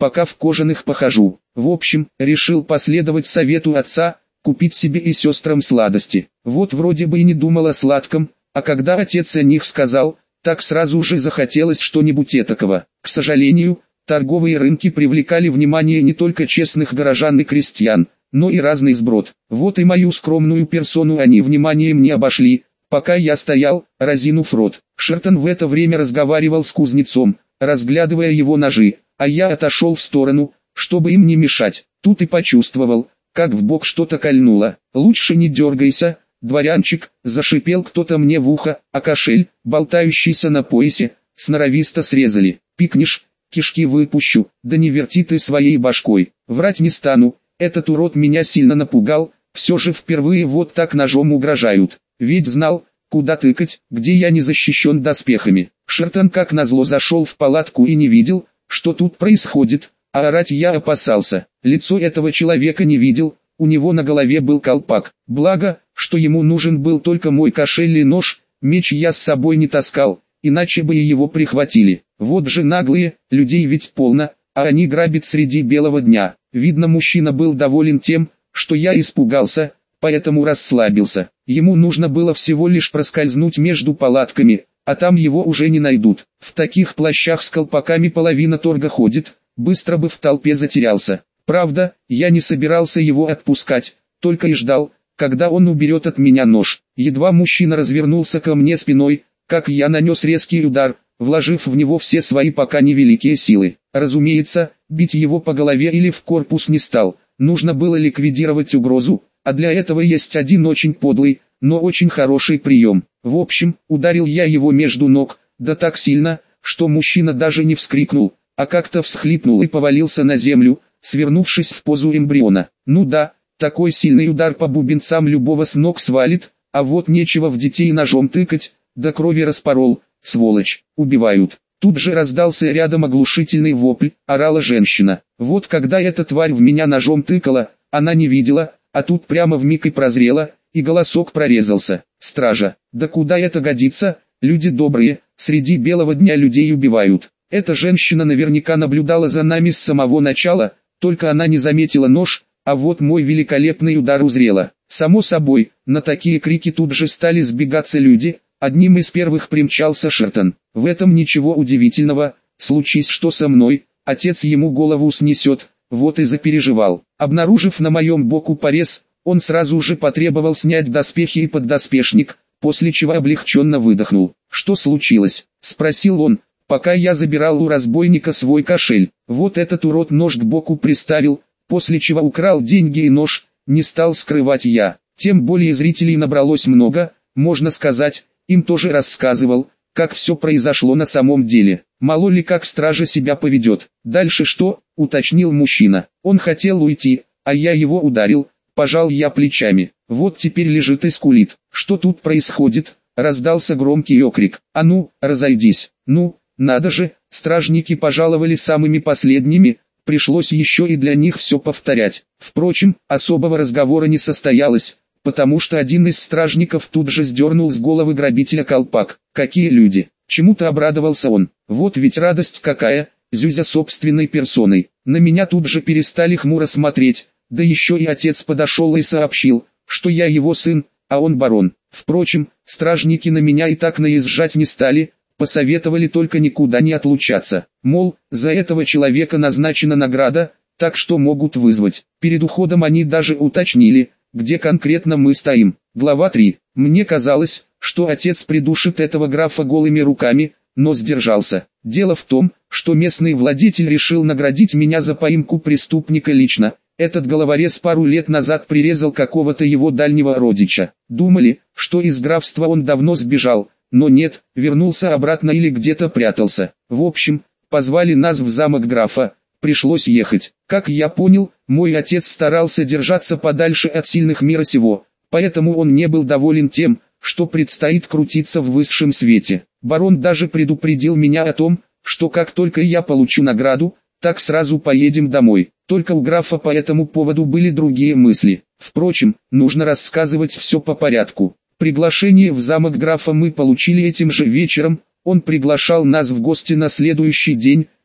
пока в кожаных похожу. В общем, решил последовать совету отца, купить себе и сестрам сладости. Вот вроде бы и не думал о сладком, а когда отец о них сказал, так сразу же захотелось что-нибудь этакого. К сожалению, торговые рынки привлекали внимание не только честных горожан и крестьян, но и разный сброд. Вот и мою скромную персону они вниманием не обошли, пока я стоял, разинув рот. Шертон в это время разговаривал с кузнецом, разглядывая его ножи, а я отошел в сторону, чтобы им не мешать. Тут и почувствовал, как в бок что-то кольнуло. «Лучше не дергайся, дворянчик», — зашипел кто-то мне в ухо, а кошель, болтающийся на поясе, сноровисто срезали. «Пикнешь, кишки выпущу, да не верти ты своей башкой». Врать не стану, этот урод меня сильно напугал, все же впервые вот так ножом угрожают. Ведь знал, куда тыкать, где я не защищен доспехами. Шертон как назло зашел в палатку и не видел, что тут происходит, а орать я опасался. Лицо этого человека не видел, у него на голове был колпак. Благо, что ему нужен был только мой кошель и нож, меч я с собой не таскал, иначе бы и его прихватили. Вот же наглые, людей ведь полно, а они грабят среди белого дня. Видно, мужчина был доволен тем, что я испугался, поэтому расслабился. Ему нужно было всего лишь проскользнуть между палатками, а там его уже не найдут. В таких плащах с колпаками половина торга ходит, быстро бы в толпе затерялся. Правда, я не собирался его отпускать, только и ждал, когда он уберет от меня нож. Едва мужчина развернулся ко мне спиной, как я нанес резкий удар, вложив в него все свои пока невеликие силы. Разумеется, бить его по голове или в корпус не стал, нужно было ликвидировать угрозу, а для этого есть один очень подлый, но очень хороший прием. В общем, ударил я его между ног, да так сильно, что мужчина даже не вскрикнул, а как-то всхлипнул и повалился на землю, свернувшись в позу эмбриона. Ну да, такой сильный удар по бубенцам любого с ног свалит, а вот нечего в детей ножом тыкать, до крови распорол, сволочь, убивают. Тут же раздался рядом оглушительный вопль, орала женщина. Вот когда эта тварь в меня ножом тыкала, она не видела, а тут прямо вмиг и прозрела, и голосок прорезался. Стража, да куда это годится, люди добрые, среди белого дня людей убивают. Эта женщина наверняка наблюдала за нами с самого начала, только она не заметила нож, а вот мой великолепный удар узрела. Само собой, на такие крики тут же стали сбегаться люди, одним из первых примчался Шертон. В этом ничего удивительного, случись что со мной, отец ему голову снесет, вот и запереживал. Обнаружив на моем боку порез, он сразу же потребовал снять доспехи и поддоспешник, после чего облегченно выдохнул. «Что случилось?» – спросил он, пока я забирал у разбойника свой кошель. Вот этот урод нож к боку приставил, после чего украл деньги и нож, не стал скрывать я. Тем более зрителей набралось много, можно сказать, им тоже рассказывал, как все произошло на самом деле. Мало ли как стража себя поведет. «Дальше что?» – уточнил мужчина. Он хотел уйти, а я его ударил, пожал я плечами. Вот теперь лежит и скулит. «Что тут происходит?» – раздался громкий окрик. «А ну, разойдись!» «Ну, надо же, стражники пожаловали самыми последними», пришлось еще и для них все повторять. Впрочем, особого разговора не состоялось, потому что один из стражников тут же сдернул с головы грабителя колпак. Какие люди! Чему-то обрадовался он. Вот ведь радость какая, Зюзя собственной персоной. На меня тут же перестали хмуро смотреть, да еще и отец подошел и сообщил, что я его сын, а он барон. Впрочем, стражники на меня и так наезжать не стали, посоветовали только никуда не отлучаться. Мол, за этого человека назначена награда, так что могут вызвать. Перед уходом они даже уточнили, где конкретно мы стоим. Глава 3. Мне казалось, что отец придушит этого графа голыми руками, но сдержался. Дело в том, что местный владетель решил наградить меня за поимку преступника лично. Этот головорез пару лет назад прирезал какого-то его дальнего родича. Думали, что из графства он давно сбежал, но нет, вернулся обратно или где-то прятался. В общем, позвали нас в замок графа. Пришлось ехать. Как я понял, мой отец старался держаться подальше от сильных мира сего, поэтому он не был доволен тем, что предстоит крутиться в высшем свете. Барон даже предупредил меня о том, что как только я получу награду, так сразу поедем домой. Только у графа по этому поводу были другие мысли. Впрочем, нужно рассказывать все по порядку. Приглашение в замок графа мы получили этим же вечером, он приглашал нас в гости на следующий день,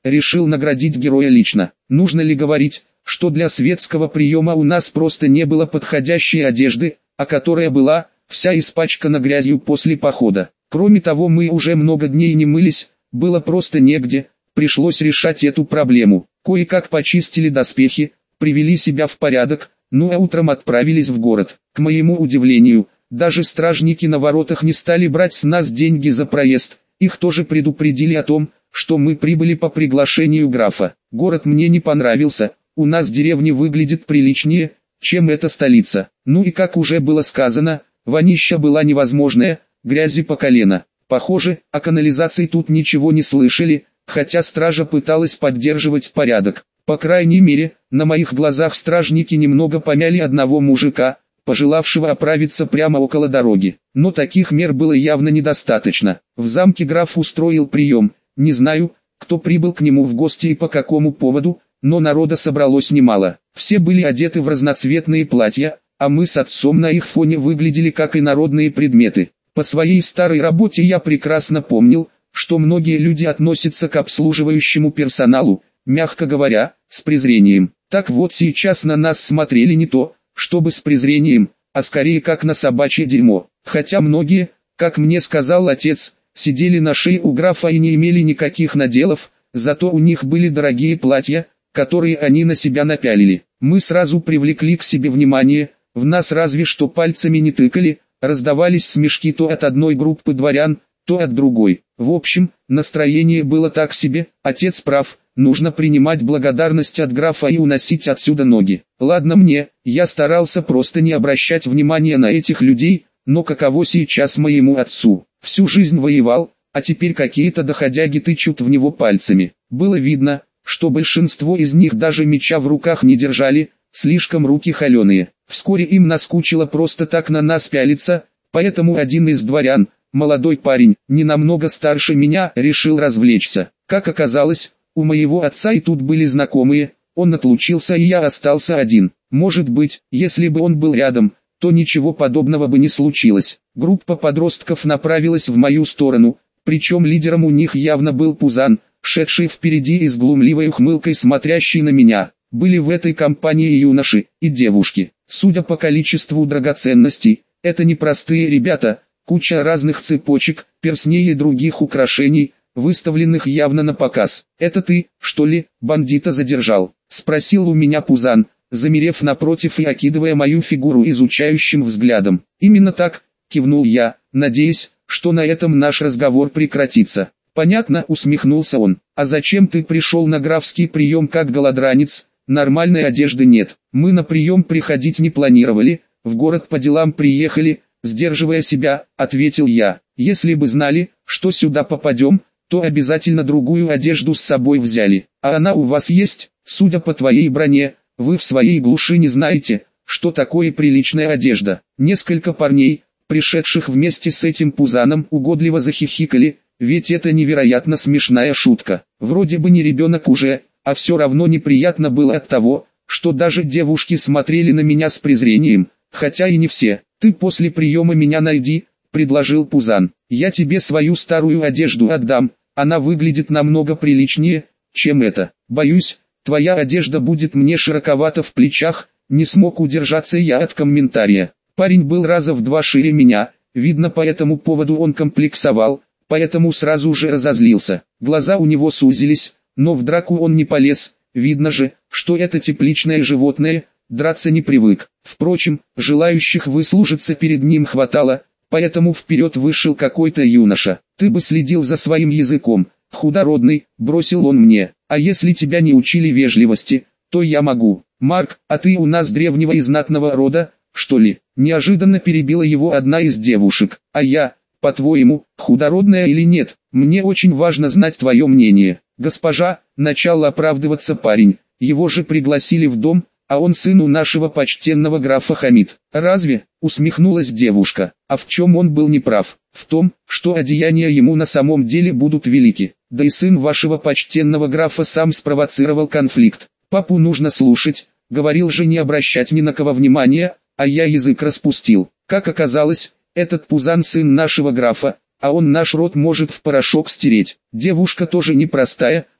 решил наградить героя лично. Нужно ли говорить, что для светского приема у нас просто не было подходящей одежды, а которая была вся испачкана грязью после похода. Кроме того, мы уже много дней не мылись, было просто негде, пришлось решать эту проблему. Кое-как почистили доспехи, привели себя в порядок, ну а утром отправились в город. К моему удивлению, даже стражники на воротах не стали брать с нас деньги за проезд, их тоже предупредили о том, что мы прибыли по приглашению графа. Город мне не понравился, у нас деревня выглядит приличнее, чем эта столица. Ну и как уже было сказано, вонища была невозможная, грязи по колено. Похоже, о канализации тут ничего не слышали, хотя стража пыталась поддерживать порядок. По крайней мере, на моих глазах стражники немного помяли одного мужика, пожелавшего оправиться прямо около дороги. Но таких мер было явно недостаточно. В замке граф устроил прием, не знаю, кто прибыл к нему в гости и по какому поводу, но народа собралось немало. Все были одеты в разноцветные платья, а мы с отцом на их фоне выглядели как инородные предметы. По своей старой работе я прекрасно помнил, что многие люди относятся к обслуживающему персоналу, мягко говоря, с презрением. Так вот сейчас на нас смотрели не то, чтобы с презрением, а скорее как на собачье дерьмо. Хотя многие, как мне сказал отец, сидели на шее у графа и не имели никаких наделов, зато у них были дорогие платья, которые они на себя напялили. Мы сразу привлекли к себе внимание, в нас разве что пальцами не тыкали, раздавались смешки то от одной группы дворян, то от другой. В общем, настроение было так себе, отец прав, нужно принимать благодарность от графа и уносить отсюда ноги. Ладно мне, я старался просто не обращать внимания на этих людей, но каково сейчас моему отцу? Всю жизнь воевал, а теперь какие-то доходяги тычут в него пальцами. Было видно, что большинство из них даже меча в руках не держали, слишком руки холеные. Вскоре им наскучило просто так на нас пялиться, поэтому один из дворян, молодой парень, не намного старше меня, решил развлечься. Как оказалось, у моего отца и тут были знакомые, он отлучился и я остался один. Может быть, если бы он был рядом, то ничего подобного бы не случилось. Группа подростков направилась в мою сторону, причем лидером у них явно был Пузан, шедший впереди и с глумливой ухмылкой смотрящий на меня. Были в этой компании и юноши, и девушки. Судя по количеству драгоценностей, это не простые ребята, куча разных цепочек, перстней и других украшений, выставленных явно на показ. «Это ты, что ли, бандита задержал?» — спросил у меня Пузан, замерев напротив и окидывая мою фигуру изучающим взглядом. «Именно так», — кивнул я, надеясь, что на этом наш разговор прекратится. «Понятно», — усмехнулся он. «А зачем ты пришел на графский прием как голодранец? Нормальной одежды нет. Мы на прием приходить не планировали, в город по делам приехали», — сдерживая себя, ответил я. «Если бы знали, что сюда попадем, то обязательно другую одежду с собой взяли. А она у вас есть? Судя по твоей броне, вы в своей глуши не знаете, что такое приличная одежда». Несколько парней, пришедших вместе с этим Пузаном, угодливо захихикали, ведь это невероятно смешная шутка. Вроде бы не ребенок уже, а все равно неприятно было от того, что даже девушки смотрели на меня с презрением, хотя и не все. «Ты после приема меня найди», — предложил Пузан. «Я тебе свою старую одежду отдам, она выглядит намного приличнее, чем эта. Боюсь, твоя одежда будет мне широковата в плечах», — не смог удержаться я от комментария. Парень был раза в 2 шире меня, видно по этому поводу он комплексовал, поэтому сразу же разозлился. Глаза у него сузились, но в драку он не полез, видно же, что это тепличное животное, драться не привык. Впрочем, желающих выслужиться перед ним хватало, поэтому вперед вышел какой-то юноша. «Ты бы следил за своим языком, худородный», — бросил он мне. «А если тебя не учили вежливости, то я могу». «Марк, а ты у нас древнего и знатного рода, что ли?» Неожиданно перебила его одна из девушек. «А я, по-твоему, худородная или нет? Мне очень важно знать твое мнение». «Госпожа», — начал оправдываться парень, — «его же пригласили в дом, а он сын у нашего почтенного графа Хамид». «Разве?» — усмехнулась девушка. «А в чем он был неправ? В том, что одеяния ему на самом деле будут велики. Да и сын вашего почтенного графа сам спровоцировал конфликт. Папу нужно слушать, говорил же не обращать ни на кого внимания, а я язык распустил. Как оказалось, этот Пузан сын нашего графа, а он наш род может в порошок стереть». Девушка тоже непростая,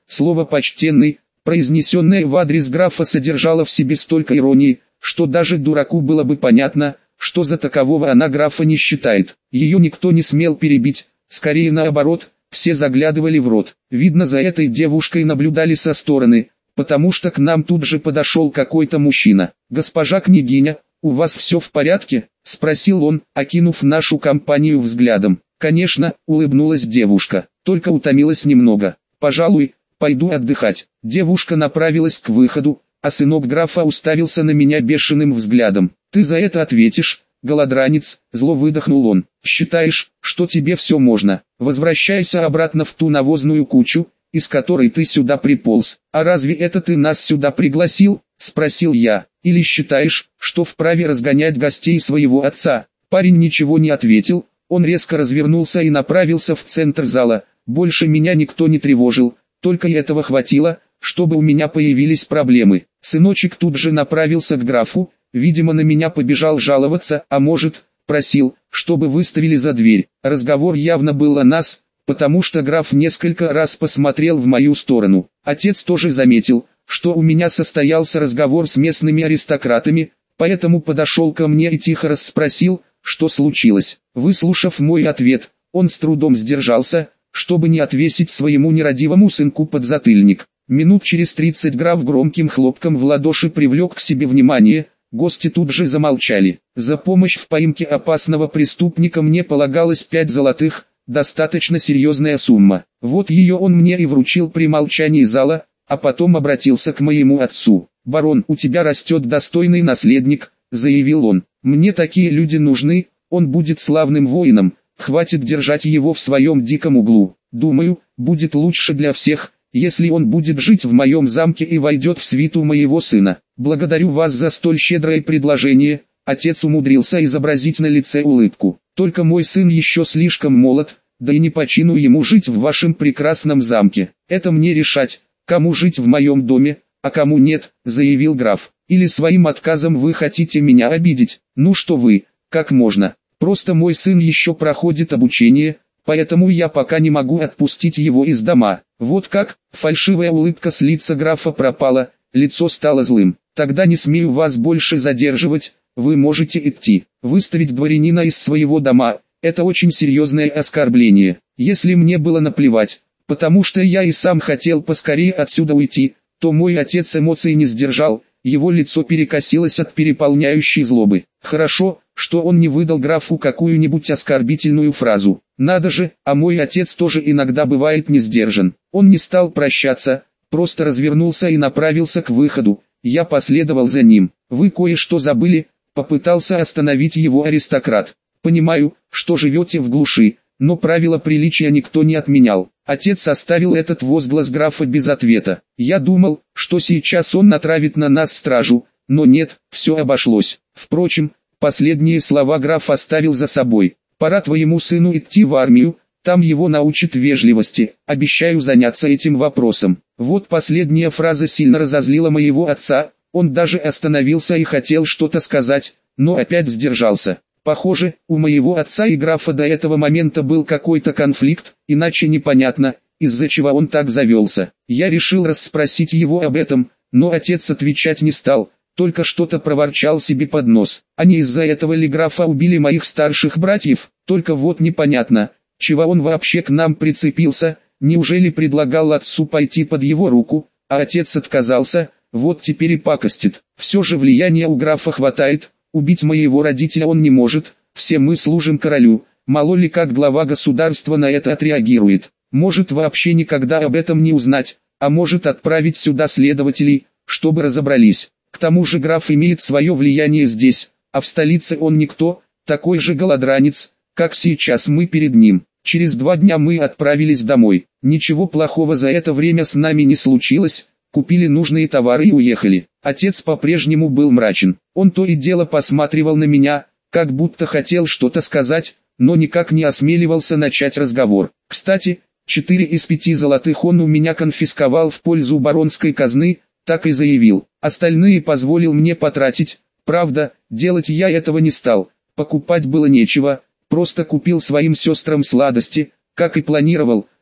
Слово «почтенный», произнесенное в адрес графа, содержало в себе столько иронии, что даже дураку было бы понятно, что за такового она графа не считает. Ее никто не смел перебить, скорее наоборот, все заглядывали в рот. Видно, за этой девушкой наблюдали со стороны, потому что к нам тут же подошел какой-то мужчина. «Госпожа княгиня, у вас все в порядке?» – спросил он, окинув нашу компанию взглядом. «Конечно», – улыбнулась девушка, – «только утомилась немного. Пожалуй, пойду отдыхать». Девушка направилась к выходу, а сынок графа уставился на меня бешеным взглядом. «Ты за это ответишь, голодранец», — зло выдохнул он. «Считаешь, что тебе все можно? Возвращайся обратно в ту навозную кучу, из которой ты сюда приполз. А разве это ты нас сюда пригласил?» — спросил я. «Или считаешь, что вправе разгонять гостей своего отца?» Парень ничего не ответил, он резко развернулся и направился в центр зала. Больше меня никто не тревожил, только и этого хватило, чтобы у меня появились проблемы. Сыночек тут же направился к графу, видимо, на меня побежал жаловаться, а может, просил, чтобы выставили за дверь. Разговор явно был о нас, потому что граф несколько раз посмотрел в мою сторону. Отец тоже заметил, что у меня состоялся разговор с местными аристократами, поэтому подошел ко мне и тихо расспросил, что случилось. Выслушав мой ответ, он с трудом сдержался, чтобы не отвесить своему нерадивому сынку подзатыльник. Минут через 30 граф громким хлопком в ладоши привлек к себе внимание, гости тут же замолчали. За помощь в поимке опасного преступника мне полагалось 5 золотых, достаточно серьезная сумма. Вот ее он мне и вручил при молчании зала, а потом обратился к моему отцу. «Барон, у тебя растет достойный наследник», — заявил он. «Мне такие люди нужны, он будет славным воином, хватит держать его в своем диком углу. Думаю, будет лучше для всех, если он будет жить в моем замке и войдет в свиту моего сына. Благодарю вас за столь щедрое предложение». Отец умудрился изобразить на лице улыбку. «Только мой сын еще слишком молод, да и не по чину ему жить в вашем прекрасном замке. Это мне решать, кому жить в моем доме, а кому нет», — заявил граф. «Или своим отказом вы хотите меня обидеть? Ну что вы, как можно? Просто мой сын еще проходит обучение, поэтому я пока не могу отпустить его из дома». «Вот как?» — фальшивая улыбка с лица графа пропала, лицо стало злым. «Тогда не смею вас больше задерживать, вы можете идти. Выставить дворянина из своего дома — это очень серьезное оскорбление. Если мне было наплевать, потому что я и сам хотел поскорее отсюда уйти, то мой отец эмоций не сдержал, его лицо перекосилось от переполняющей злобы. Хорошо, что он не выдал графу какую-нибудь оскорбительную фразу. Надо же, а мой отец тоже иногда бывает не сдержан. Он не стал прощаться, просто развернулся и направился к выходу. Я последовал за ним. «Вы кое-что забыли», — попытался остановить его аристократ. «Понимаю, что живете в глуши, но правила приличия никто не отменял». Отец оставил этот возглас графа без ответа. Я думал, что сейчас он натравит на нас стражу, но нет, все обошлось. Впрочем, последние слова граф оставил за собой. «Пора твоему сыну идти в армию, там его научат вежливости, обещаю заняться этим вопросом». Вот последняя фраза сильно разозлила моего отца, он даже остановился и хотел что-то сказать, но опять сдержался. Похоже, у моего отца и графа до этого момента был какой-то конфликт, иначе непонятно, из-за чего он так завелся. Я решил расспросить его об этом, но отец отвечать не стал, только что-то проворчал себе под нос. А не из-за этого ли графа убили моих старших братьев? Только вот непонятно, чего он вообще к нам прицепился, неужели предлагал отцу пойти под его руку, а отец отказался, вот теперь и пакостит. Все же влияния у графа хватает. Убить моего родителя он не может, все мы служим королю, мало ли как глава государства на это отреагирует. Может вообще никогда об этом не узнать, а может отправить сюда следователей, чтобы разобрались. К тому же граф имеет свое влияние здесь, а в столице он никто, такой же голодранец, как сейчас мы перед ним. Через 2 дня мы отправились домой. Ничего плохого за это время с нами не случилось. Купили нужные товары и уехали. Отец по-прежнему был мрачен. Он то и дело посматривал на меня, как будто хотел что-то сказать, но никак не осмеливался начать разговор. Кстати, 4 из 5 золотых он у меня конфисковал в пользу баронской казны, так и заявил. Остальные позволил мне потратить. Правда, делать я этого не стал. Покупать было нечего, просто купил своим сестрам сладости, как и планировал.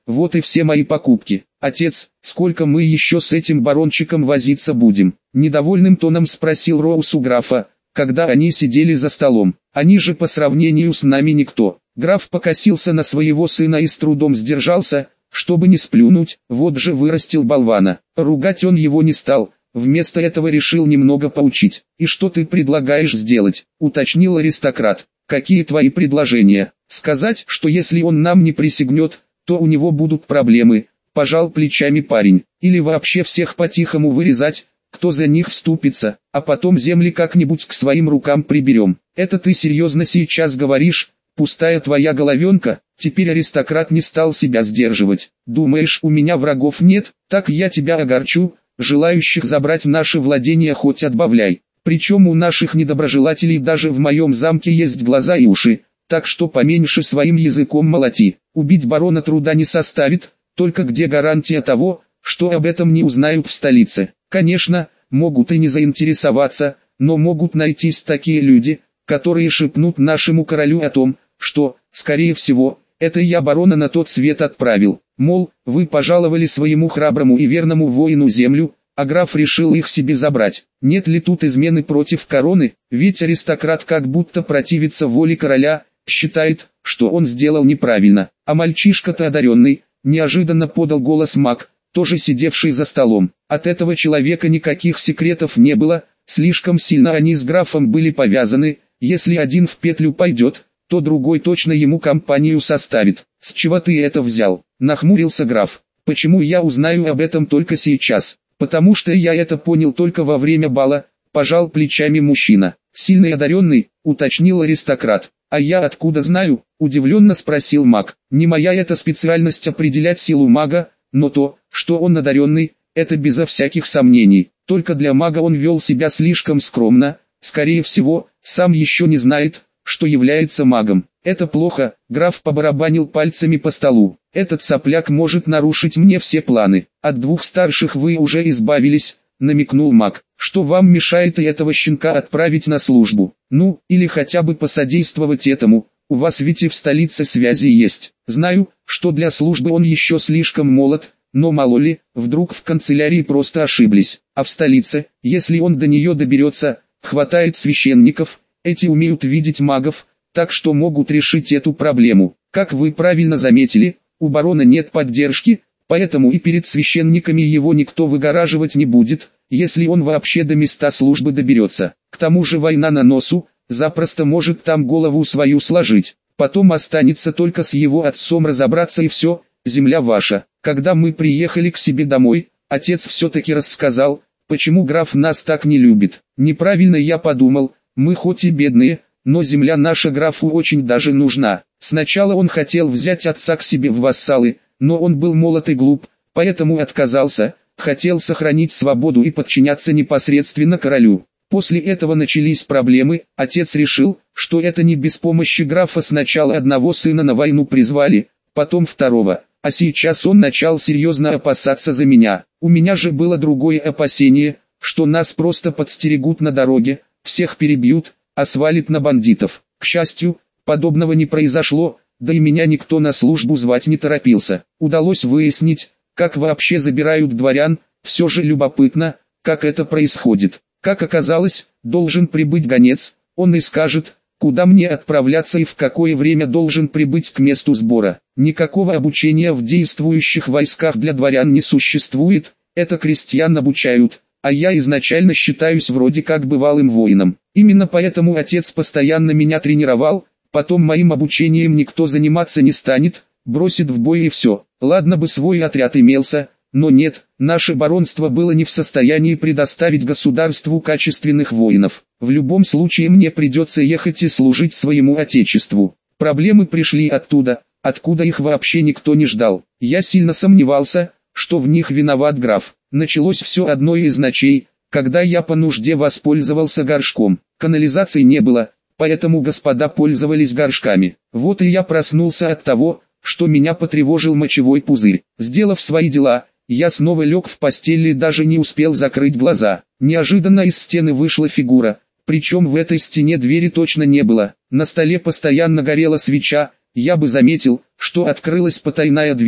вот и все мои покупки. Отец, сколько мы еще с этим барончиком возиться будем? Недовольным тоном спросил Роуз у графа, когда они сидели за столом. Они же по сравнению с нами никто. Граф покосился на своего сына и с трудом сдержался, чтобы не сплюнуть. Вот же вырастил болвана. Ругать он его не стал, вместо этого решил немного поучить. «И что ты предлагаешь сделать?» — уточнил аристократ. «Какие твои предложения? Сказать, что если он нам не присягнет, то у него будут проблемы», — пожал плечами парень. «Или вообще всех по-тихому вырезать, кто за них вступится, а потом земли как-нибудь к своим рукам приберем». «Это ты серьезно сейчас говоришь? Пустая твоя головенка?» Теперь аристократ не стал себя сдерживать. «Думаешь, у меня врагов нет? Так я тебя огорчу, желающих забрать наши владения хоть отбавляй. Причем у наших недоброжелателей даже в моем замке есть глаза и уши, так что поменьше своим языком молоти. Убить барона труда не составит, только где гарантия того, что об этом не узнают в столице? Конечно, могут и не заинтересоваться, но могут найтись такие люди, которые шепнут нашему королю о том, что, скорее всего, это я барона на тот свет отправил. Мол, вы пожаловали своему храброму и верному воину землю, а граф решил их себе забрать. Нет ли тут измены против короны? Ведь аристократ как будто противится воле короля, считает, что он сделал неправильно. А мальчишка-то одаренный, неожиданно подал голос маг, тоже сидевший за столом. От этого человека никаких секретов не было, слишком сильно они с графом были повязаны. Если один в петлю пойдет, то другой точно ему компанию составит. «С чего ты это взял?» — нахмурился граф. «Почему я узнаю об этом только сейчас?» «Потому что я это понял только во время бала», — пожал плечами мужчина. «Сильный одаренный», — уточнил аристократ. «А я откуда знаю?» — удивленно спросил маг. «Не моя эта специальность определять силу мага, но то, что он одаренный, это безо всяких сомнений. Только для мага он вел себя слишком скромно, скорее всего, сам еще не знает, что является магом. Это плохо», — граф побарабанил пальцами по столу. «Этот сопляк может нарушить мне все планы. От двух старших вы уже избавились», — намекнул маг. «Что вам мешает этого щенка отправить на службу? Ну, или хотя бы посодействовать этому, у вас ведь и в столице связи есть. Знаю, что для службы он еще слишком молод, но мало ли, вдруг в канцелярии просто ошиблись. А в столице, если он до нее доберется, хватает священников, эти умеют видеть магов, так что могут решить эту проблему. Как вы правильно заметили, у барона нет поддержки, поэтому и перед священниками его никто выгораживать не будет, если он вообще до места службы доберется. К тому же война на носу, запросто может там голову свою сложить. Потом останется только с его отцом разобраться и все, земля ваша». Когда мы приехали к себе домой, отец все-таки рассказал, почему граф нас так не любит. Неправильно я подумал, мы хоть и бедные, но земля наша графу очень даже нужна. Сначала он хотел взять отца к себе в вассалы, но он был молод и глуп, поэтому отказался, хотел сохранить свободу и подчиняться непосредственно королю. После этого начались проблемы, отец решил, что это не без помощи графа сначала одного сына на войну призвали, потом второго. А сейчас он начал серьезно опасаться за меня. У меня же было другое опасение, что нас просто подстерегут на дороге, всех перебьют, а свалит на бандитов. К счастью, подобного не произошло, да и меня никто на службу звать не торопился. Удалось выяснить, как вообще забирают дворян, все же любопытно, как это происходит. Как оказалось, должен прибыть гонец, он и скажет, куда мне отправляться и в какое время должен прибыть к месту сбора. Никакого обучения в действующих войсках для дворян не существует, это крестьян обучают, а я изначально считаюсь вроде как бывалым воином. Именно поэтому отец постоянно меня тренировал, потом моим обучением никто заниматься не станет, бросит в бой и все. Ладно бы свой отряд имелся, но нет, наше баронство было не в состоянии предоставить государству качественных воинов. В любом случае мне придется ехать и служить своему отечеству. Проблемы пришли оттуда, откуда их вообще никто не ждал. Я сильно сомневался, что в них виноват граф. Началось все одной из ночей, когда я по нужде воспользовался горшком. Канализации не было, поэтому господа пользовались горшками. Вот и я проснулся от того, что меня потревожил мочевой пузырь. Сделав свои дела, я снова лег в постель и даже не успел закрыть глаза. Неожиданно из стены вышла фигура, причем в этой стене двери точно не было. На столе постоянно горела свеча, я бы заметил, что открылась потайная дверь,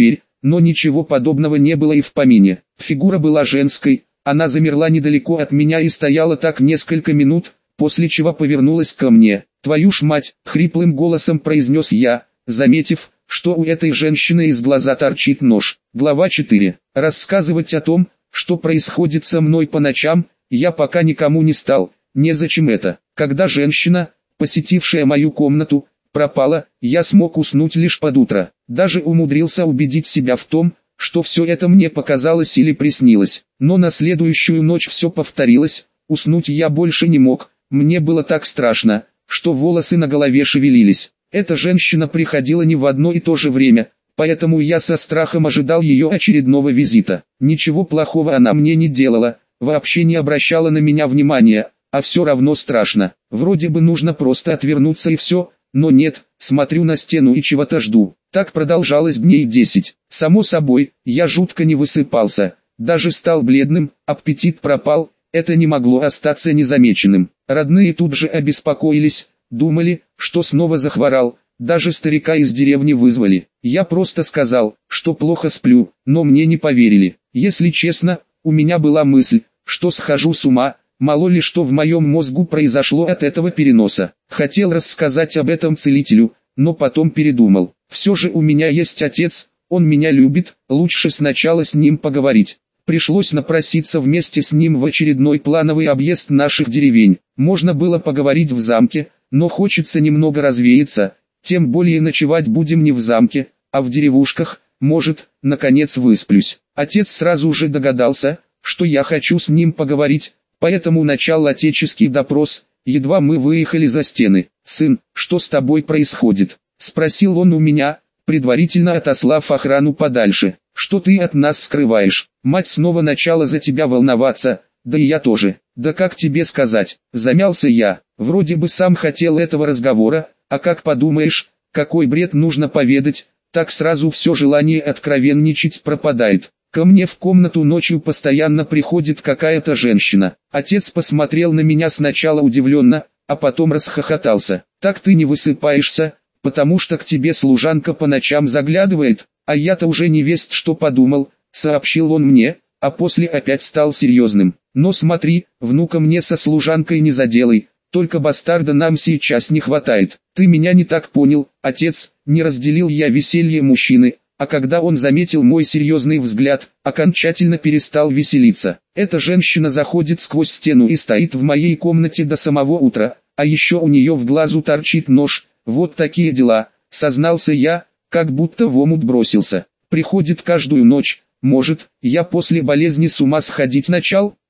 но ничего подобного не было и в помине. Фигура была женской, она замерла недалеко от меня и стояла так несколько минут, после чего повернулась ко мне. «Твою ж мать!» — хриплым голосом произнес я, заметив, что у этой женщины из глаза торчит нож. Глава 4. Рассказывать о том, что происходит со мной по ночам, я пока никому не стал, незачем это. Когда женщина, посетившая мою комнату, пропала, я смог уснуть лишь под утро. Даже умудрился убедить себя в том, что все это мне показалось или приснилось. Но на следующую ночь все повторилось, уснуть я больше не мог, мне было так страшно, что волосы на голове шевелились. Эта женщина приходила не в одно и то же время, поэтому я со страхом ожидал ее очередного визита. Ничего плохого она мне не делала, вообще не обращала на меня внимания, а все равно страшно. Вроде бы нужно просто отвернуться и все, но нет, смотрю на стену и чего-то жду. Так продолжалось дней 10. Само собой, я жутко не высыпался, даже стал бледным, аппетит пропал, это не могло остаться незамеченным. Родные тут же обеспокоились, думали, что снова захворал, даже старика из деревни вызвали. Я просто сказал, что плохо сплю, но мне не поверили. Если честно, у меня была мысль, что схожу с ума, мало ли что в моем мозгу произошло от этого переноса. Хотел рассказать об этом целителю, но потом передумал. Все же у меня есть отец, он меня любит, лучше сначала с ним поговорить. Пришлось напроситься вместе с ним в очередной плановый объезд наших деревень. Можно было поговорить в замке, но хочется немного развеяться, тем более ночевать будем не в замке, а в деревушках, может, наконец высплюсь. Отец сразу же догадался, что я хочу с ним поговорить, поэтому начал отеческий допрос, едва мы выехали за стены. «Сын, что с тобой происходит?» — спросил он у меня, предварительно отослав охрану подальше. «Что ты от нас скрываешь? Мать снова начала за тебя волноваться, да и я тоже. Да как тебе сказать?» Замялся я, вроде бы сам хотел этого разговора, а как подумаешь, какой бред нужно поведать, так сразу все желание откровенничать пропадает. Ко мне в комнату ночью постоянно приходит какая-то женщина. Отец посмотрел на меня сначала удивленно, а потом расхохотался. «Так ты не высыпаешься, потому что к тебе служанка по ночам заглядывает, а я-то уже не весть что подумал», сообщил он мне, а после опять стал серьезным. «Но смотри, внука мне со служанкой не заделай, только бастарда нам сейчас не хватает. Ты меня не так понял, отец», не разделил я веселье мужчины, а когда он заметил мой серьезный взгляд, окончательно перестал веселиться. Эта женщина заходит сквозь стену и стоит в моей комнате до самого утра, а еще у нее в глазу торчит нож. Вот такие дела, сознался я, как будто в омут бросился. Приходит каждую ночь. Может, я после болезни с ума сходить начал?